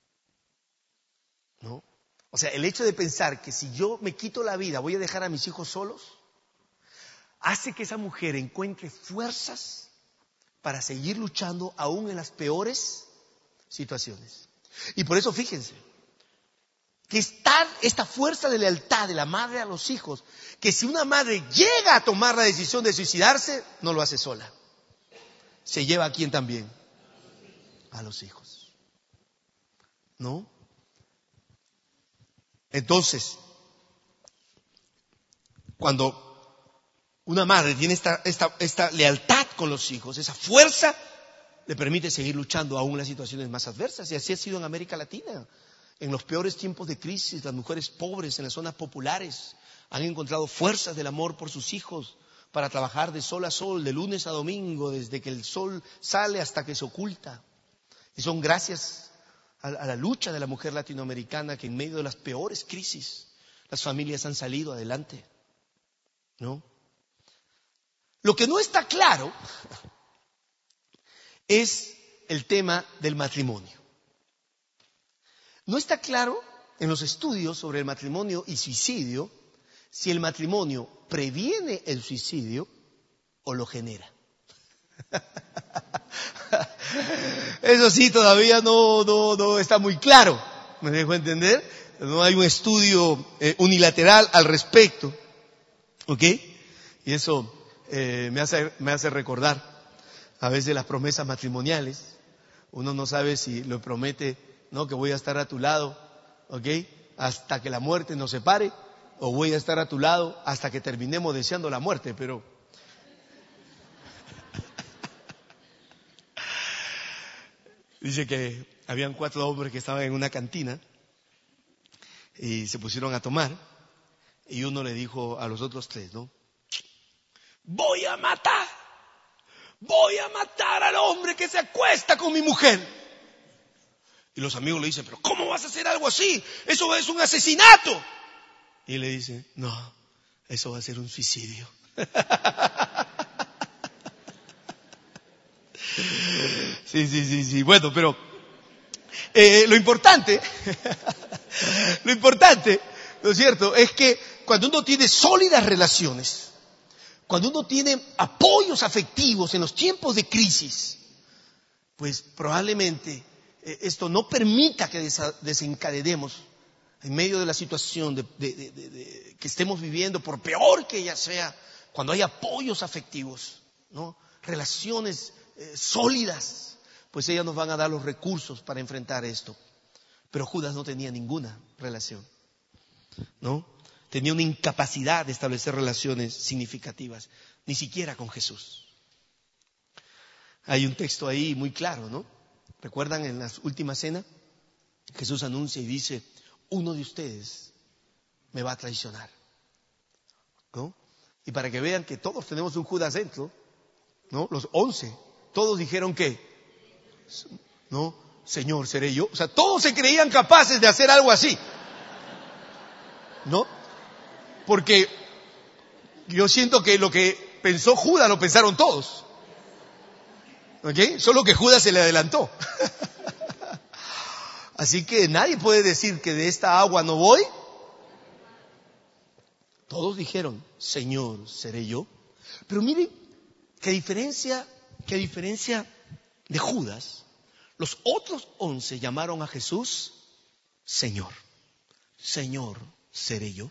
¿no? O sea, el hecho de pensar que si yo me quito la vida voy a dejar a mis hijos solos, hace que esa mujer encuentre fuerzas para seguir luchando aún en las peores situaciones. Y por eso fíjense, que es tal esta fuerza de lealtad de la madre a los hijos, que si una madre llega a tomar la decisión de suicidarse, no lo hace sola. Se lleva a quién también, a los hijos, ¿no? Entonces, cuando una madre tiene esta, esta, esta lealtad con los hijos, esa fuerza le permite seguir luchando aún en las situaciones más adversas. Y así ha sido en América Latina. En los peores tiempos de crisis, las mujeres pobres en las zonas populares han encontrado fuerzas del amor por sus hijos para trabajar de sol a sol, de lunes a domingo, desde que el sol sale hasta que se oculta. Y son gracias a la lucha de la mujer latinoamericana que en medio de las peores crisis las familias han salido adelante, ¿no? Lo que no está claro es el tema del matrimonio. No está claro en los estudios sobre el matrimonio y suicidio si el matrimonio previene el suicidio o lo genera. Eso sí, todavía no, no, no está muy claro, ¿me dejo entender? No hay un estudio eh, unilateral al respecto, ¿ok? Y eso eh, me hace, me hace recordar a veces las promesas matrimoniales. Uno no sabe si lo promete, no, que voy a estar a tu lado, ¿ok? Hasta que la muerte nos separe, o voy a estar a tu lado hasta que terminemos deseando la muerte, pero dice que habían cuatro hombres que estaban en una cantina y se pusieron a tomar, y uno le dijo a los otros tres, ¿no? Voy a matar, voy a matar al hombre que se acuesta con mi mujer. Y los amigos le dicen, pero ¿cómo vas a hacer algo así? Eso es un asesinato. Y le dice, no, eso va a ser un suicidio. Sí, sí, sí, sí. Bueno, pero eh, lo importante, lo importante, ¿no es cierto?, es que cuando uno tiene sólidas relaciones, cuando uno tiene apoyos afectivos en los tiempos de crisis, pues probablemente eh, esto no permita que desa- desencadenemos en medio de la situación de, de, de, de, de, que estemos viviendo, por peor que ella sea, cuando hay apoyos afectivos, ¿no?, relaciones eh, sólidas, pues ellas nos van a dar los recursos para enfrentar esto. Pero Judas no tenía ninguna relación, ¿no? Tenía una incapacidad de establecer relaciones significativas, ni siquiera con Jesús. Hay un texto ahí muy claro, ¿no? ¿Recuerdan en la última cena? Jesús anuncia y dice, uno de ustedes me va a traicionar, ¿no? Y para que vean que todos tenemos un Judas dentro, ¿no? Los once, todos dijeron que, ¿no? Señor, seré yo. O sea, todos se creían capaces de hacer algo así, ¿no? Porque Yo siento que lo que pensó Judas lo pensaron todos. ¿Ok? Solo que Judas se le adelantó. Así que nadie puede decir que de esta agua no voy. Todos dijeron, Señor, ¿seré yo? Pero miren, qué diferencia, qué diferencia de Judas. Los otros once llamaron a Jesús Señor. Señor, ¿seré yo?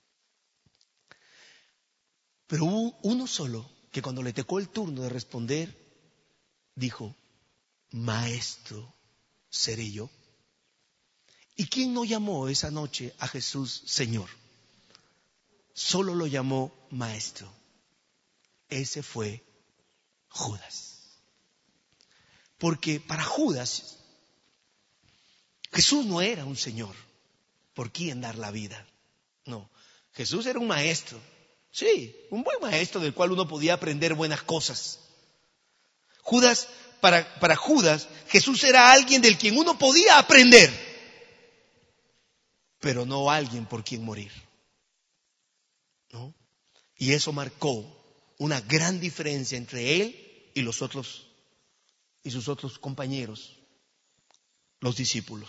Pero hubo uno solo que cuando le tocó el turno de responder, dijo, Maestro, ¿seré yo? ¿Y quién no llamó esa noche a Jesús Señor? Solo lo llamó Maestro. Ese fue Judas. Porque para Judas, Jesús no era un Señor por quien dar la vida. No, Jesús era un maestro. Sí, un buen maestro del cual uno podía aprender buenas cosas. Judas, para, para Judas, Jesús era alguien del quien uno podía aprender, pero no alguien por quien morir. ¿No? Y eso marcó una gran diferencia entre él y los otros, y sus otros compañeros, los discípulos.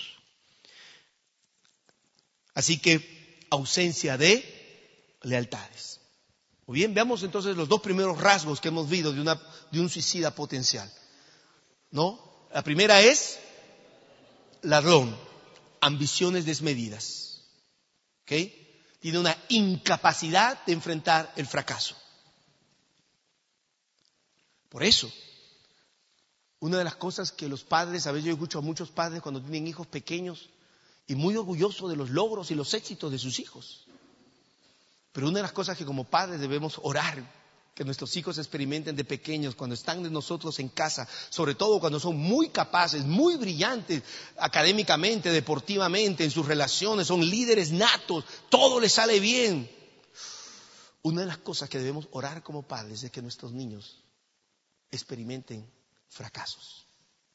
Así que, ausencia de lealtades. Muy bien, veamos entonces los dos primeros rasgos que hemos visto de, una, de un suicida potencial. ¿No? La primera es ladrón, ambiciones desmedidas. ¿Ok? Tiene una incapacidad de enfrentar el fracaso. Por eso, una de las cosas que los padres, a veces yo escucho a muchos padres cuando tienen hijos pequeños y muy orgullosos de los logros y los éxitos de sus hijos. Pero una de las cosas que como padres debemos orar, que nuestros hijos experimenten de pequeños, cuando están de nosotros en casa, sobre todo cuando son muy capaces, muy brillantes académicamente, deportivamente, en sus relaciones, son líderes natos, todo les sale bien. Una de las cosas que debemos orar como padres es que nuestros niños experimenten fracasos.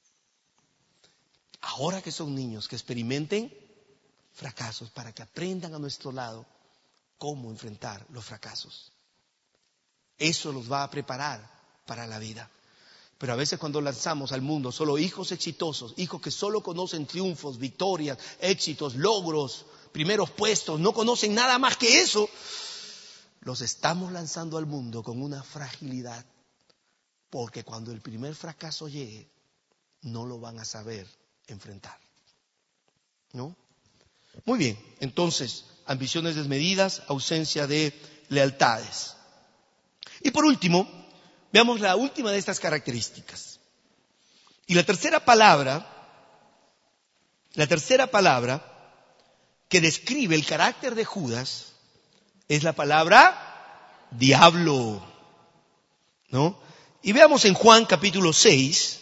Ahora que son niños, que experimenten fracasos para que aprendan a nuestro lado cómo enfrentar los fracasos. Eso los va a preparar para la vida. Pero a veces cuando lanzamos al mundo solo hijos exitosos, hijos que solo conocen triunfos, victorias, éxitos, logros, primeros puestos, no conocen nada más que eso, los estamos lanzando al mundo con una fragilidad. Porque cuando el primer fracaso llegue, no lo van a saber enfrentar. ¿No? Muy bien, entonces, ambiciones desmedidas, ausencia de lealtades. Y por último, veamos la última de estas características. Y la tercera palabra, la tercera palabra que describe el carácter de Judas es la palabra diablo. ¿No? Y veamos en Juan capítulo seis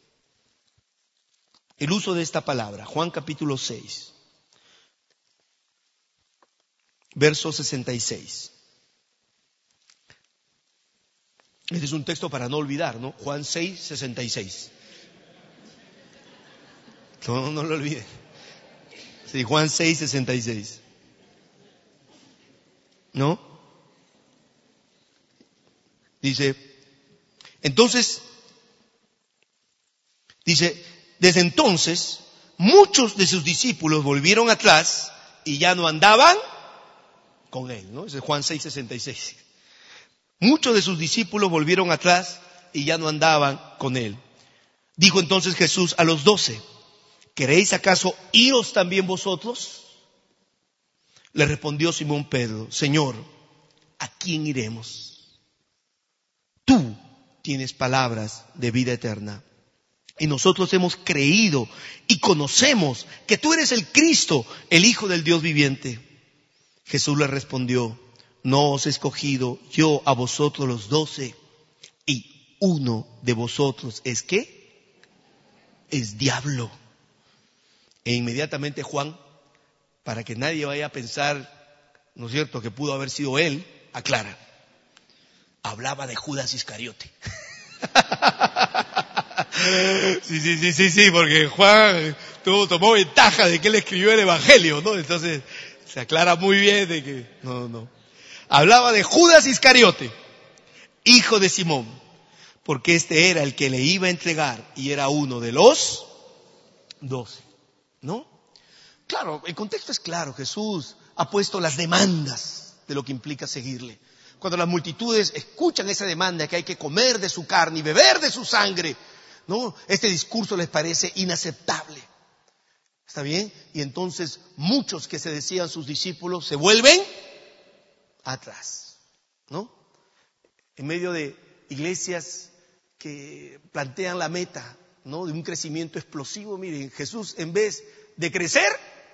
el uso de esta palabra. Juan capítulo seis. Verso sesenta y seis. Este es un texto para no olvidar, ¿no? Juan seis, sesenta y seis. No, no, no lo olviden. Sí, Juan seis, sesenta y seis. ¿No? Dice, entonces, dice, desde entonces, muchos de sus discípulos volvieron atrás y ya no andaban con él, ¿no? Ese es Juan seis, sesenta y seis. Muchos de sus discípulos volvieron atrás y ya no andaban con él. Dijo entonces Jesús a los doce, ¿queréis acaso iros también vosotros? Le respondió Simón Pedro, Señor, ¿a quién iremos? Tú tienes palabras de vida eterna. Y nosotros hemos creído y conocemos que tú eres el Cristo, el Hijo del Dios viviente. Jesús le respondió, no os he escogido yo a vosotros los doce, y uno de vosotros es ¿qué? Es diablo. E inmediatamente Juan, para que nadie vaya a pensar, ¿no es cierto?, que pudo haber sido él, aclara. Hablaba de Judas Iscariote. Sí, sí, sí, sí, sí, porque Juan tuvo, tomó ventaja de que él escribió el Evangelio, ¿no? Entonces se aclara muy bien de que, no, no. Hablaba de Judas Iscariote, hijo de Simón, porque este era el que le iba a entregar y era uno de los doce, ¿no? Claro, el contexto es claro. Jesús ha puesto las demandas de lo que implica seguirle. Cuando las multitudes escuchan esa demanda que hay que comer de su carne y beber de su sangre, ¿no? Este discurso les parece inaceptable. ¿Está bien? Y entonces muchos que se decían sus discípulos se vuelven atrás, ¿no? En medio de iglesias que plantean la meta, ¿no?, de un crecimiento explosivo, miren, Jesús en vez de crecer,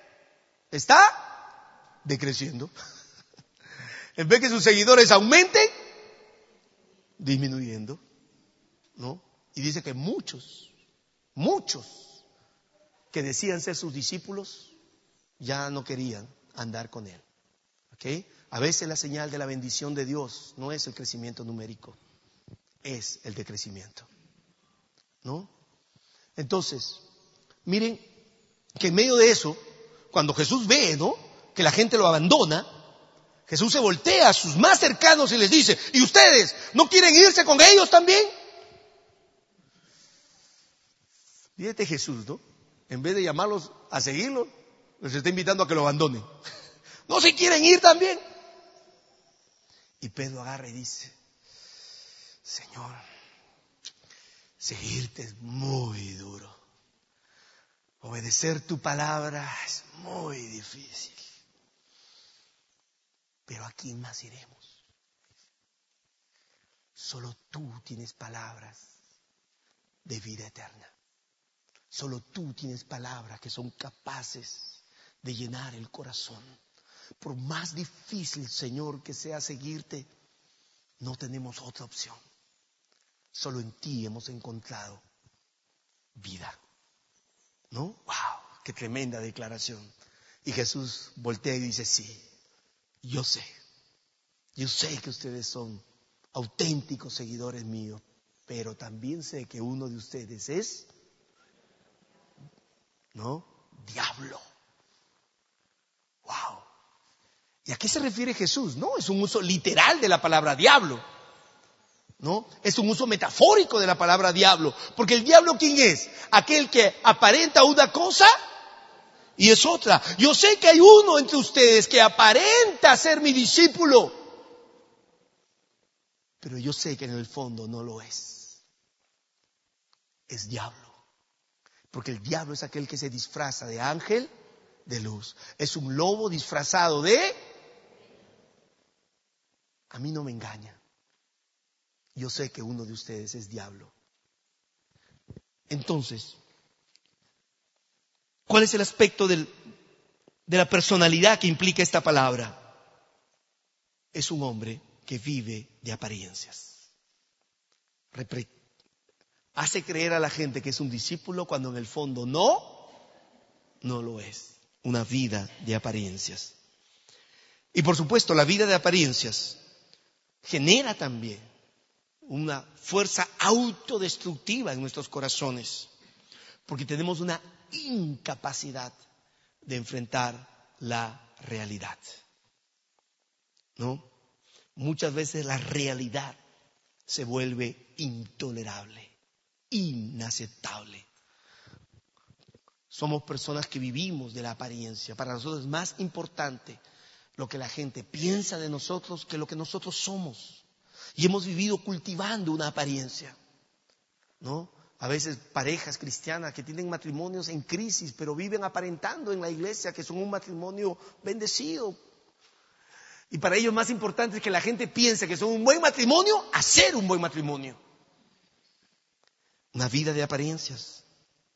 está decreciendo. En vez que sus seguidores aumenten, disminuyendo, ¿no? Y dice que muchos, muchos que decían ser sus discípulos, ya no querían andar con él. ¿Ok? A veces la señal de la bendición de Dios no es el crecimiento numérico, es el decrecimiento, ¿no? Entonces, miren que en medio de eso, cuando Jesús ve, ¿no?, que la gente lo abandona, Jesús se voltea a sus más cercanos y les dice: ¿y ustedes no quieren irse con ellos también? Fíjate Jesús, ¿no? En vez de llamarlos a seguirlo, les está invitando a que lo abandonen. ¿No se quieren ir también? Y Pedro agarra y dice: Señor, seguirte es muy duro. Obedecer tu palabra es muy difícil. Pero ¿a quién más iremos? Solo tú tienes palabras de vida eterna. Solo tú tienes palabras que son capaces de llenar el corazón. Por más difícil, Señor, que sea seguirte, no tenemos otra opción. Solo en ti hemos encontrado vida. ¿No? ¡Wow! ¡Qué tremenda declaración! Y Jesús voltea y dice: sí, yo sé. Yo sé que ustedes son auténticos seguidores míos, pero también sé que uno de ustedes es, ¿no?, diablo. ¡Wow! ¿Y a qué se refiere Jesús? No, es un uso literal de la palabra diablo, ¿no? Es un uso metafórico de la palabra diablo. Porque el diablo, ¿quién es? Aquel que aparenta una cosa y es otra. Yo sé que hay uno entre ustedes que aparenta ser mi discípulo, pero yo sé que en el fondo no lo es. Es diablo. Porque el diablo es aquel que se disfraza de ángel de luz. Es un lobo disfrazado de... A mí no me engaña. Yo sé que uno de ustedes es diablo. Entonces, ¿cuál es el aspecto del, de la personalidad que implica esta palabra? Es un hombre que vive de apariencias. Repre- hace creer a la gente que es un discípulo cuando en el fondo no, no lo es. Una vida de apariencias. Y por supuesto, la vida de apariencias genera también una fuerza autodestructiva en nuestros corazones, porque tenemos una incapacidad de enfrentar la realidad, ¿no? Muchas veces la realidad se vuelve intolerable, inaceptable. Somos personas que vivimos de la apariencia. Para nosotros es más importante lo que la gente piensa de nosotros que lo que nosotros somos. Y hemos vivido cultivando una apariencia, ¿no? A veces parejas cristianas que tienen matrimonios en crisis, pero viven aparentando en la iglesia que son un matrimonio bendecido. Y para ellos más importante es que la gente piense que son un buen matrimonio, hacer un buen matrimonio. Una vida de apariencias.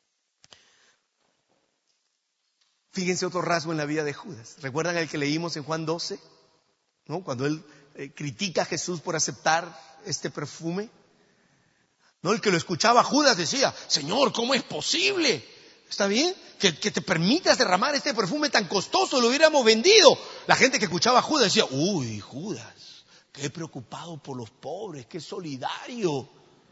Fíjense otro rasgo en la vida de Judas. ¿Recuerdan el que leímos en Juan doce? ¿No? Cuando él eh, critica a Jesús por aceptar este perfume. ¿No? El que lo escuchaba, Judas, decía: Señor, ¿cómo es posible? ¿Está bien? Que, que te permitas derramar este perfume tan costoso, lo hubiéramos vendido. La gente que escuchaba a Judas decía: uy, Judas, qué preocupado por los pobres, qué solidario.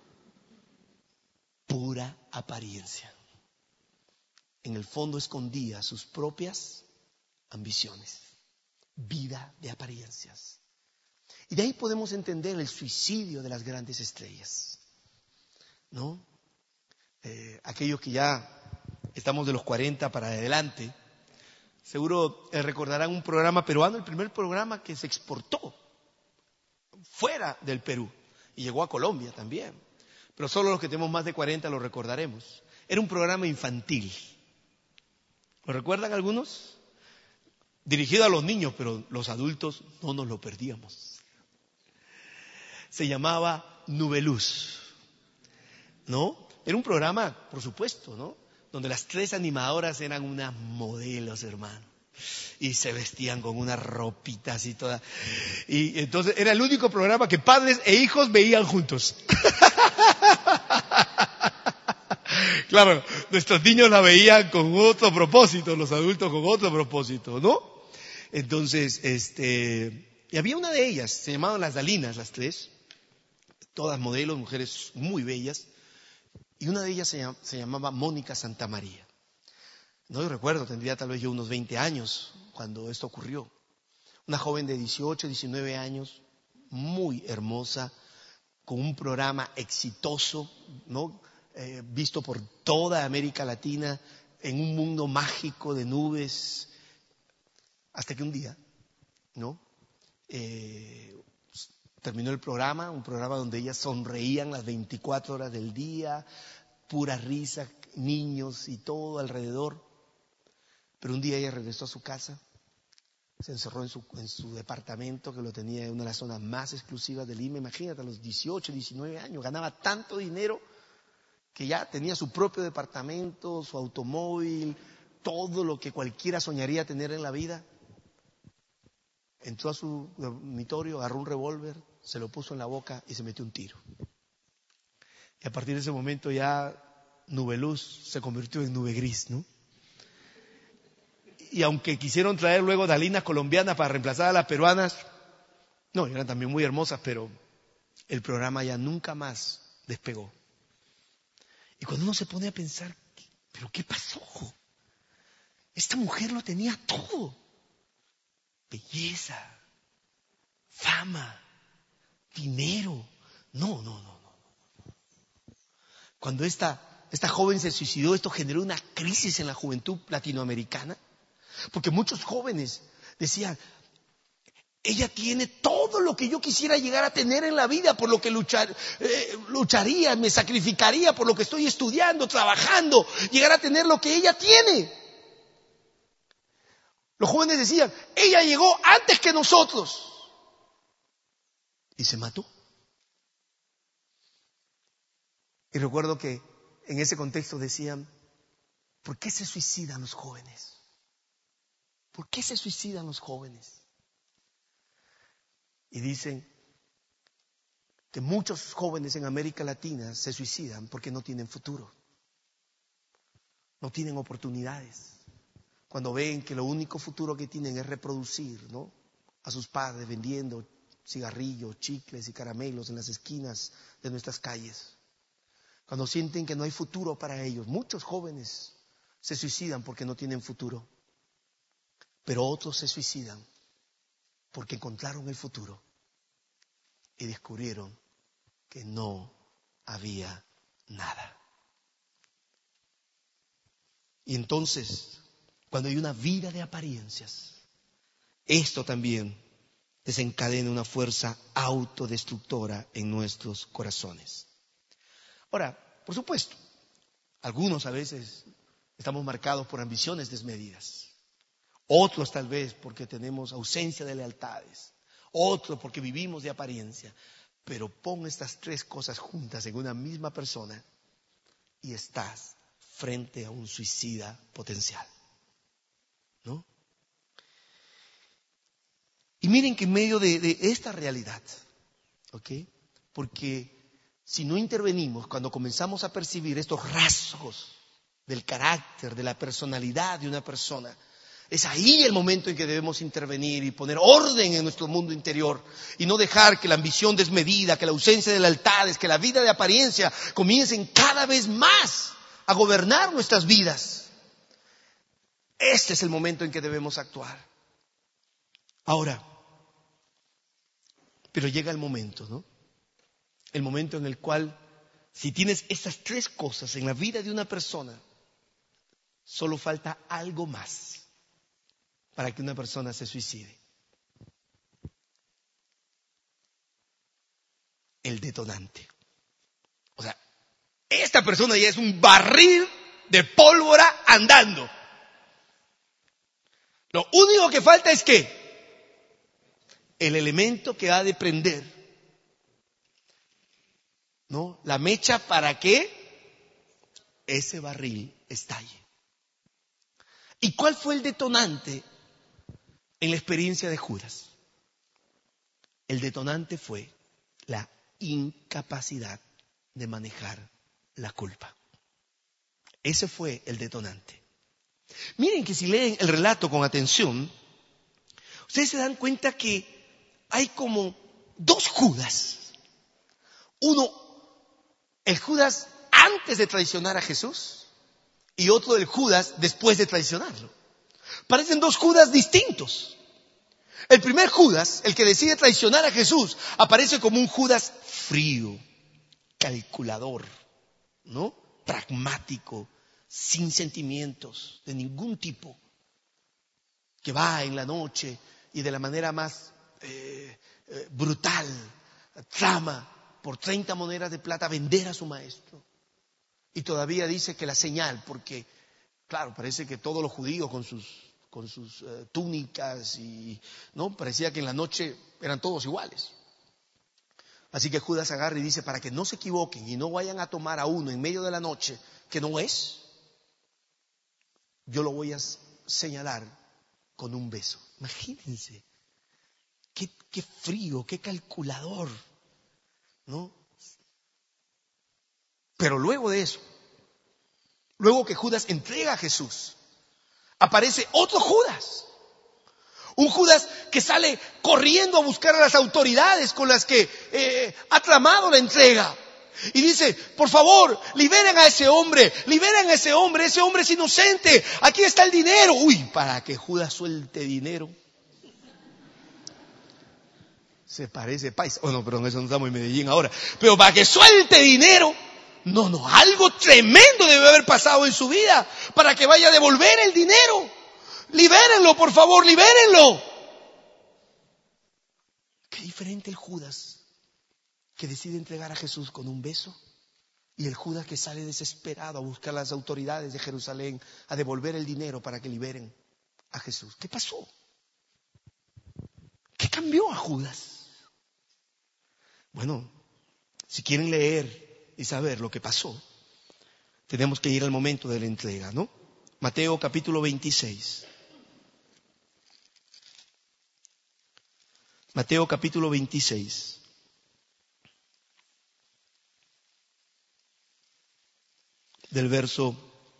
Pura apariencia. En el fondo escondía sus propias ambiciones. Vida de apariencias. Y de ahí podemos entender el suicidio de las grandes estrellas, ¿no? Eh, aquellos que ya estamos de los cuarenta para adelante, seguro eh, recordarán un programa peruano, el primer programa que se exportó fuera del Perú y llegó a Colombia también. Pero solo los que tenemos más de cuarenta lo recordaremos. Era un programa infantil. ¿Lo recuerdan algunos? Dirigido a los niños, pero los adultos no nos lo perdíamos. Se llamaba Nubeluz, ¿no? Era un programa, por supuesto, ¿no? Donde las tres animadoras eran unas modelos, hermano. Y se vestían con unas ropitas y todas. Y entonces era el único programa que padres e hijos veían juntos. Claro, nuestros niños la veían con otro propósito, los adultos con otro propósito, ¿no? Entonces, este, y había una de ellas, se llamaban las Dalinas, las tres, todas modelos, mujeres muy bellas, y una de ellas se, llam- se llamaba Mónica Santamaría. No yo recuerdo, tendría tal vez yo unos veinte años cuando esto ocurrió. Una joven de dieciocho, diecinueve años, muy hermosa, con un programa exitoso, ¿no? Eh, visto por toda América Latina, en un mundo mágico de nubes, hasta que un día, ¿no? Eh, terminó el programa, un programa donde ellas sonreían las veinticuatro horas del día, pura risa, niños y todo alrededor. Pero un día ella regresó a su casa, se encerró en su, en su departamento que lo tenía en una de las zonas más exclusivas de Lima. Imagínate, a los dieciocho, diecinueve años, ganaba tanto dinero que ya tenía su propio departamento, su automóvil, todo lo que cualquiera soñaría tener en la vida. Entró a su dormitorio, agarró un revólver, se lo puso en la boca y se metió un tiro. Y a partir de ese momento ya Nubeluz se convirtió en nube gris, ¿no? Y aunque quisieron traer luego Dalinas colombianas para reemplazar a las peruanas, no, eran también muy hermosas, pero el programa ya nunca más despegó. Y cuando uno se pone a pensar, ¿pero qué pasó? Esta mujer lo tenía todo. Belleza, fama, dinero. No, no, no, no. Cuando esta, esta joven se suicidó, esto generó una crisis en la juventud latinoamericana. Porque muchos jóvenes decían, ella tiene todo lo que yo quisiera llegar a tener en la vida, por lo que luchar, eh, lucharía, me sacrificaría por lo que estoy estudiando, trabajando, llegar a tener lo que ella tiene. Los jóvenes decían, ella llegó antes que nosotros. Y se mató. Y recuerdo que en ese contexto decían, ¿por qué se suicidan los jóvenes? ¿Por qué se suicidan los jóvenes? Y dicen que muchos jóvenes en América Latina se suicidan porque no tienen futuro, no tienen oportunidades. Cuando ven que lo único futuro que tienen es reproducir, ¿no?, a sus padres vendiendo cigarrillos, chicles y caramelos en las esquinas de nuestras calles. Cuando sienten que no hay futuro para ellos, muchos jóvenes se suicidan porque no tienen futuro. Pero otros se suicidan porque encontraron el futuro y descubrieron que no había nada. Y entonces, cuando hay una vida de apariencias, esto también desencadena una fuerza autodestructora en nuestros corazones. Ahora, por supuesto, algunos a veces estamos marcados por ambiciones desmedidas. Otros tal vez porque tenemos ausencia de lealtades. Otros porque vivimos de apariencia. Pero pon estas tres cosas juntas en una misma persona y estás frente a un suicida potencial, ¿no? Y miren que en medio de, de esta realidad, ¿ok? Porque si no intervenimos, cuando comenzamos a percibir estos rasgos del carácter, de la personalidad de una persona, es ahí el momento en que debemos intervenir y poner orden en nuestro mundo interior y no dejar que la ambición desmedida, que la ausencia de lealtades, que la vida de apariencia comiencen cada vez más a gobernar nuestras vidas. Este es el momento en que debemos actuar. Ahora, Pero llega el momento, ¿no? El momento en el cual, si tienes esas tres cosas en la vida de una persona, solo falta algo más para que una persona se suicide. El detonante. O sea, esta persona ya es un barril de pólvora andando. Lo único que falta es que el elemento que ha de prender, ¿no?, la mecha para que ese barril estalle. ¿Y cuál fue el detonante en la experiencia de Judas? El detonante fue la incapacidad de manejar la culpa. Ese fue el detonante. Miren que si leen el relato con atención, ustedes se dan cuenta que hay como dos Judas. Uno, el Judas antes de traicionar a Jesús, y otro el Judas después de traicionarlo. Parecen dos Judas distintos. El primer Judas, el que decide traicionar a Jesús, aparece como un Judas frío, calculador, ¿no?, pragmático, sin sentimientos de ningún tipo, que va en la noche y de la manera más eh, eh, brutal trama por treinta monedas de plata vender a su maestro. Y todavía dice que la señal, porque claro, parece que todos los judíos con sus, con sus uh, túnicas y no, parecía que en la noche eran todos iguales. Así que Judas agarra y dice, para que no se equivoquen y no vayan a tomar a uno en medio de la noche que no es, yo lo voy a señalar con un beso. Imagínense, qué, qué frío, qué calculador, ¿no? Pero luego de eso, luego que Judas entrega a Jesús, aparece otro Judas. Un Judas que sale corriendo a buscar a las autoridades con las que eh, ha tramado la entrega. Y dice, por favor, liberen a ese hombre, liberen a ese hombre, ese hombre es inocente, aquí está el dinero. Uy, para que Judas suelte dinero. Se parece paisa. Oh no, perdón, eso no estamos en Medellín ahora. Pero para que suelte dinero. No, no, algo tremendo debe haber pasado en su vida para que vaya a devolver el dinero. Libérenlo, por favor, libérenlo. Qué diferente el Judas que decide entregar a Jesús con un beso y el Judas que sale desesperado a buscar a las autoridades de Jerusalén a devolver el dinero para que liberen a Jesús. ¿Qué pasó? ¿Qué cambió a Judas? Bueno, si quieren leer y saber lo que pasó, tenemos que ir al momento de la entrega, ¿no? Mateo capítulo veintiséis. Mateo capítulo veintiséis. Del verso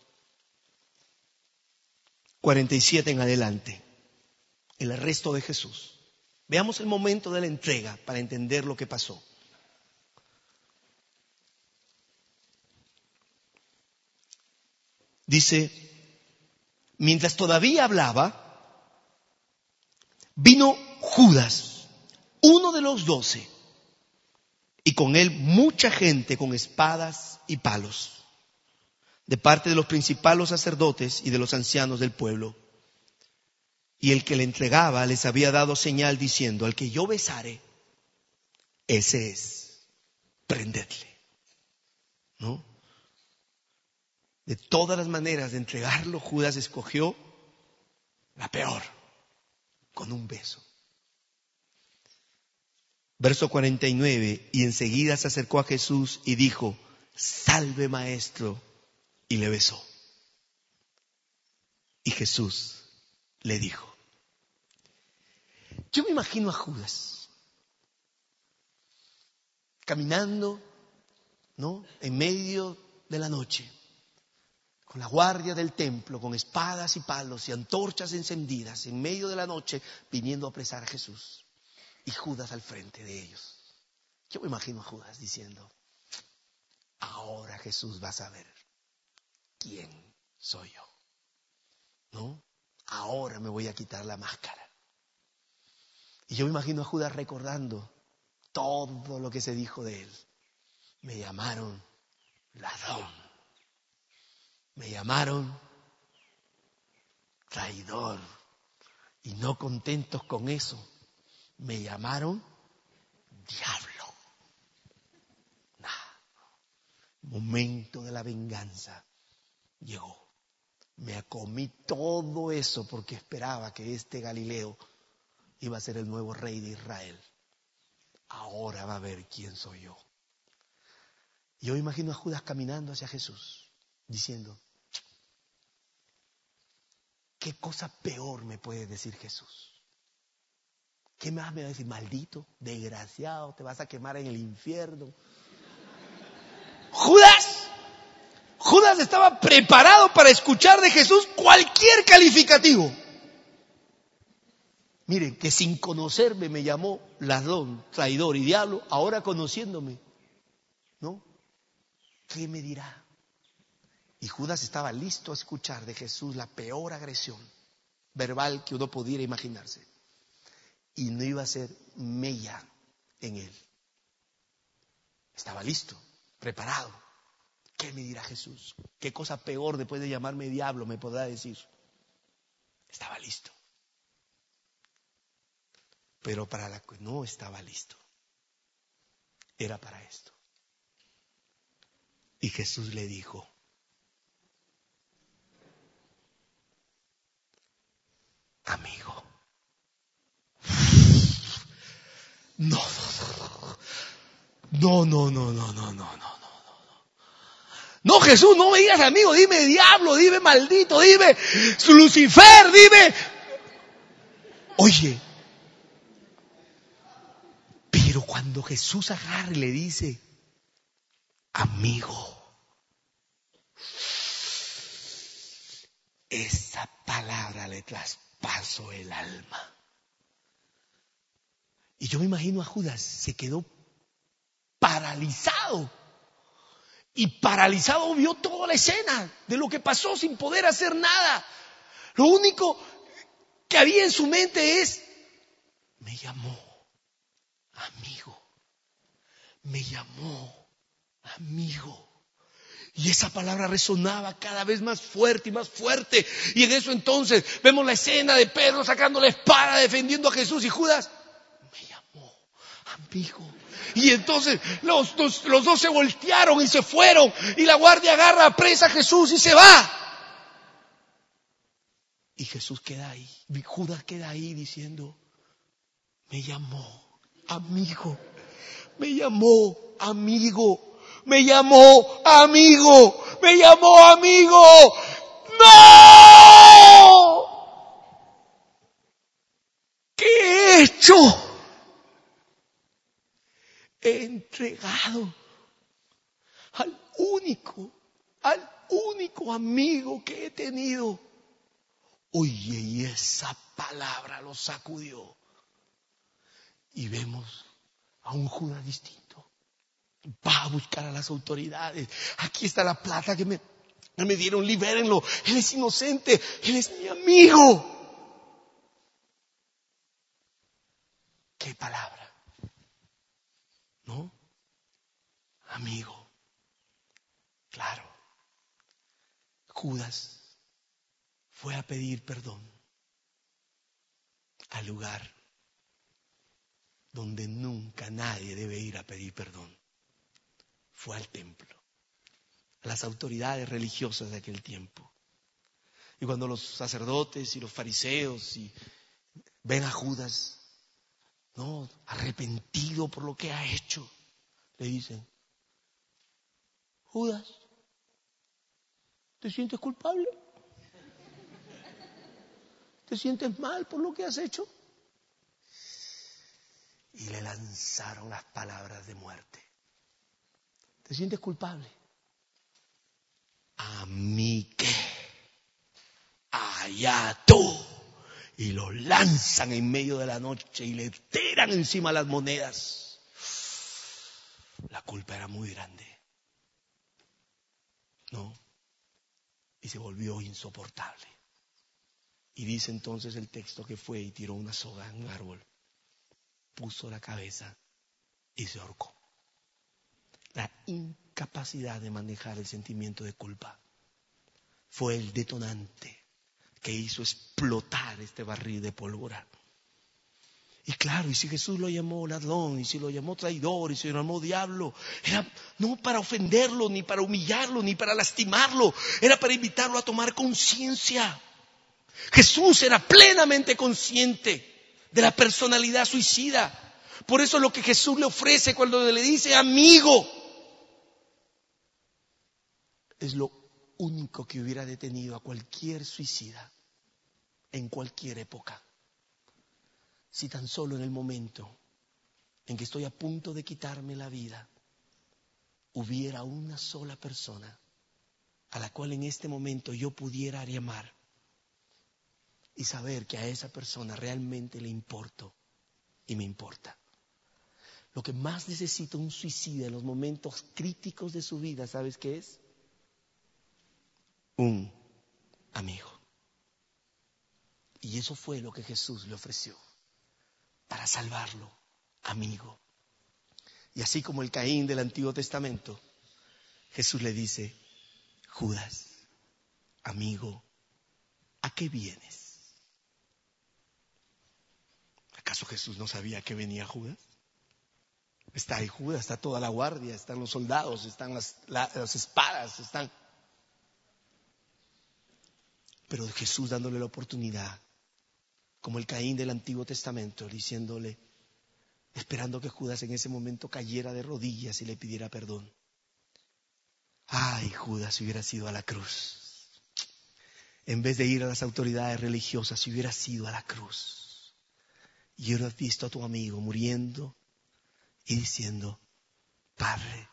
cuarenta y siete en adelante. El arresto de Jesús. Veamos el momento de la entrega para entender lo que pasó. Dice, mientras todavía hablaba, vino Judas, uno de los doce, y con él mucha gente con espadas y palos, de parte de los principales sacerdotes y de los ancianos del pueblo. Y el que le entregaba les había dado señal diciendo, al que yo besare, ese es, prendedle. ¿No? De todas las maneras de entregarlo, Judas escogió la peor, con un beso. Verso cuarenta y nueve, y enseguida se acercó a Jesús y dijo, salve maestro, y le besó. Y Jesús le dijo, yo me imagino a Judas caminando, ¿no?, en medio de la noche, con la guardia del templo, con espadas y palos y antorchas encendidas, en medio de la noche, viniendo a apresar a Jesús. Y Judas al frente de ellos. Yo me imagino a Judas diciendo, ahora Jesús va a saber quién soy yo. ¿No? Ahora me voy a quitar la máscara. Y yo me imagino a Judas recordando todo lo que se dijo de él. Me llamaron ladrón. Me llamaron traidor. Y no contentos con eso, me llamaron diablo. Nah. Momento de la venganza llegó. Me comí todo eso porque esperaba que este Galileo iba a ser el nuevo rey de Israel. Ahora va a ver quién soy yo. Yo imagino a Judas caminando hacia Jesús, diciendo, ¿qué cosa peor me puede decir Jesús? ¿Qué más me va a decir? Maldito, desgraciado, te vas a quemar en el infierno. Judas, Judas estaba preparado para escuchar de Jesús cualquier calificativo. Miren, que sin conocerme me llamó ladrón, traidor y diablo, ahora conociéndome, ¿no? ¿Qué me dirá? Y Judas estaba listo a escuchar de Jesús la peor agresión verbal que uno pudiera imaginarse. Y no iba a ser mella en él. Estaba listo, preparado. ¿Qué me dirá Jesús? ¿Qué cosa peor después de llamarme diablo me podrá decir? Estaba listo. Pero para la que no estaba listo, era para esto. Y Jesús le dijo, amigo. No, no, no, no, no, no, no, no, no. No, Jesús, no me digas amigo, dime diablo, dime maldito, dime Lucifer, dime. Oye, pero cuando Jesús agarra y le dice, amigo, esa palabra le traspasó el alma. Y yo me imagino a Judas, se quedó paralizado. Y paralizado vio toda la escena de lo que pasó sin poder hacer nada. Lo único que había en su mente es, me llamó amigo. Me llamó amigo. Y esa palabra resonaba cada vez más fuerte y más fuerte. Y en eso entonces vemos la escena de Pedro sacando la espada, defendiendo a Jesús. Y Judas, me llamó amigo. Y entonces los dos, los dos se voltearon y se fueron. Y la guardia agarra presa a Jesús y se va. Y Jesús queda ahí. Judas queda ahí diciendo, me llamó amigo. Me llamó amigo. Me llamó amigo. Me llamó amigo. ¡No! ¿Qué he hecho? He entregado al único, al único amigo que he tenido. Oye, y esa palabra lo sacudió. Y vemos a un Judas distinto. Va a buscar a las autoridades. Aquí está la plata que me, que me dieron, libérenlo. Él es inocente, él es mi amigo. ¿Qué palabra? ¿No? Amigo. Claro. Judas fue a pedir perdón al lugar donde nunca nadie debe ir a pedir perdón. Fue al templo, a las autoridades religiosas de aquel tiempo. Y cuando los sacerdotes y los fariseos y ven a Judas, no, arrepentido por lo que ha hecho, le dicen, Judas, ¿te sientes culpable? ¿Te sientes mal por lo que has hecho? Y le lanzaron las palabras de muerte. ¿Te sientes culpable? A mí qué. Allá tú. Y lo lanzan en medio de la noche y le tiran encima las monedas. La culpa era muy grande. ¿No? Y se volvió insoportable. Y dice entonces el texto que fue y tiró una soga en un árbol. Puso la cabeza y se ahorcó. La incapacidad de manejar el sentimiento de culpa fue el detonante que hizo explotar este barril de pólvora. Y claro, y si Jesús lo llamó ladrón, y si lo llamó traidor, y si lo llamó diablo, era no para ofenderlo, ni para humillarlo, ni para lastimarlo, era para invitarlo a tomar conciencia. Jesús era plenamente consciente de la personalidad suicida. Por eso lo que Jesús le ofrece cuando le dice amigo, es lo único que hubiera detenido a cualquier suicida en cualquier época. Si tan solo en el momento en que estoy a punto de quitarme la vida, hubiera una sola persona a la cual en este momento yo pudiera llamar y saber que a esa persona realmente le importo y me importa. Lo que más necesita un suicida en los momentos críticos de su vida, ¿sabes qué es? Un amigo. Y eso fue lo que Jesús le ofreció para salvarlo, amigo. Y así como el Caín del Antiguo Testamento, Jesús le dice, Judas, amigo, ¿a qué vienes? ¿Acaso Jesús no sabía que venía Judas? Está ahí Judas, está toda la guardia, están los soldados, están las, la, las espadas, están... Pero Jesús dándole la oportunidad, como el Caín del Antiguo Testamento, diciéndole, esperando que Judas en ese momento cayera de rodillas y le pidiera perdón. Ay, Judas, si hubiera sido a la cruz. En vez de ir a las autoridades religiosas, si hubiera sido a la cruz. Y hubieras visto a tu amigo muriendo y diciendo, Padre,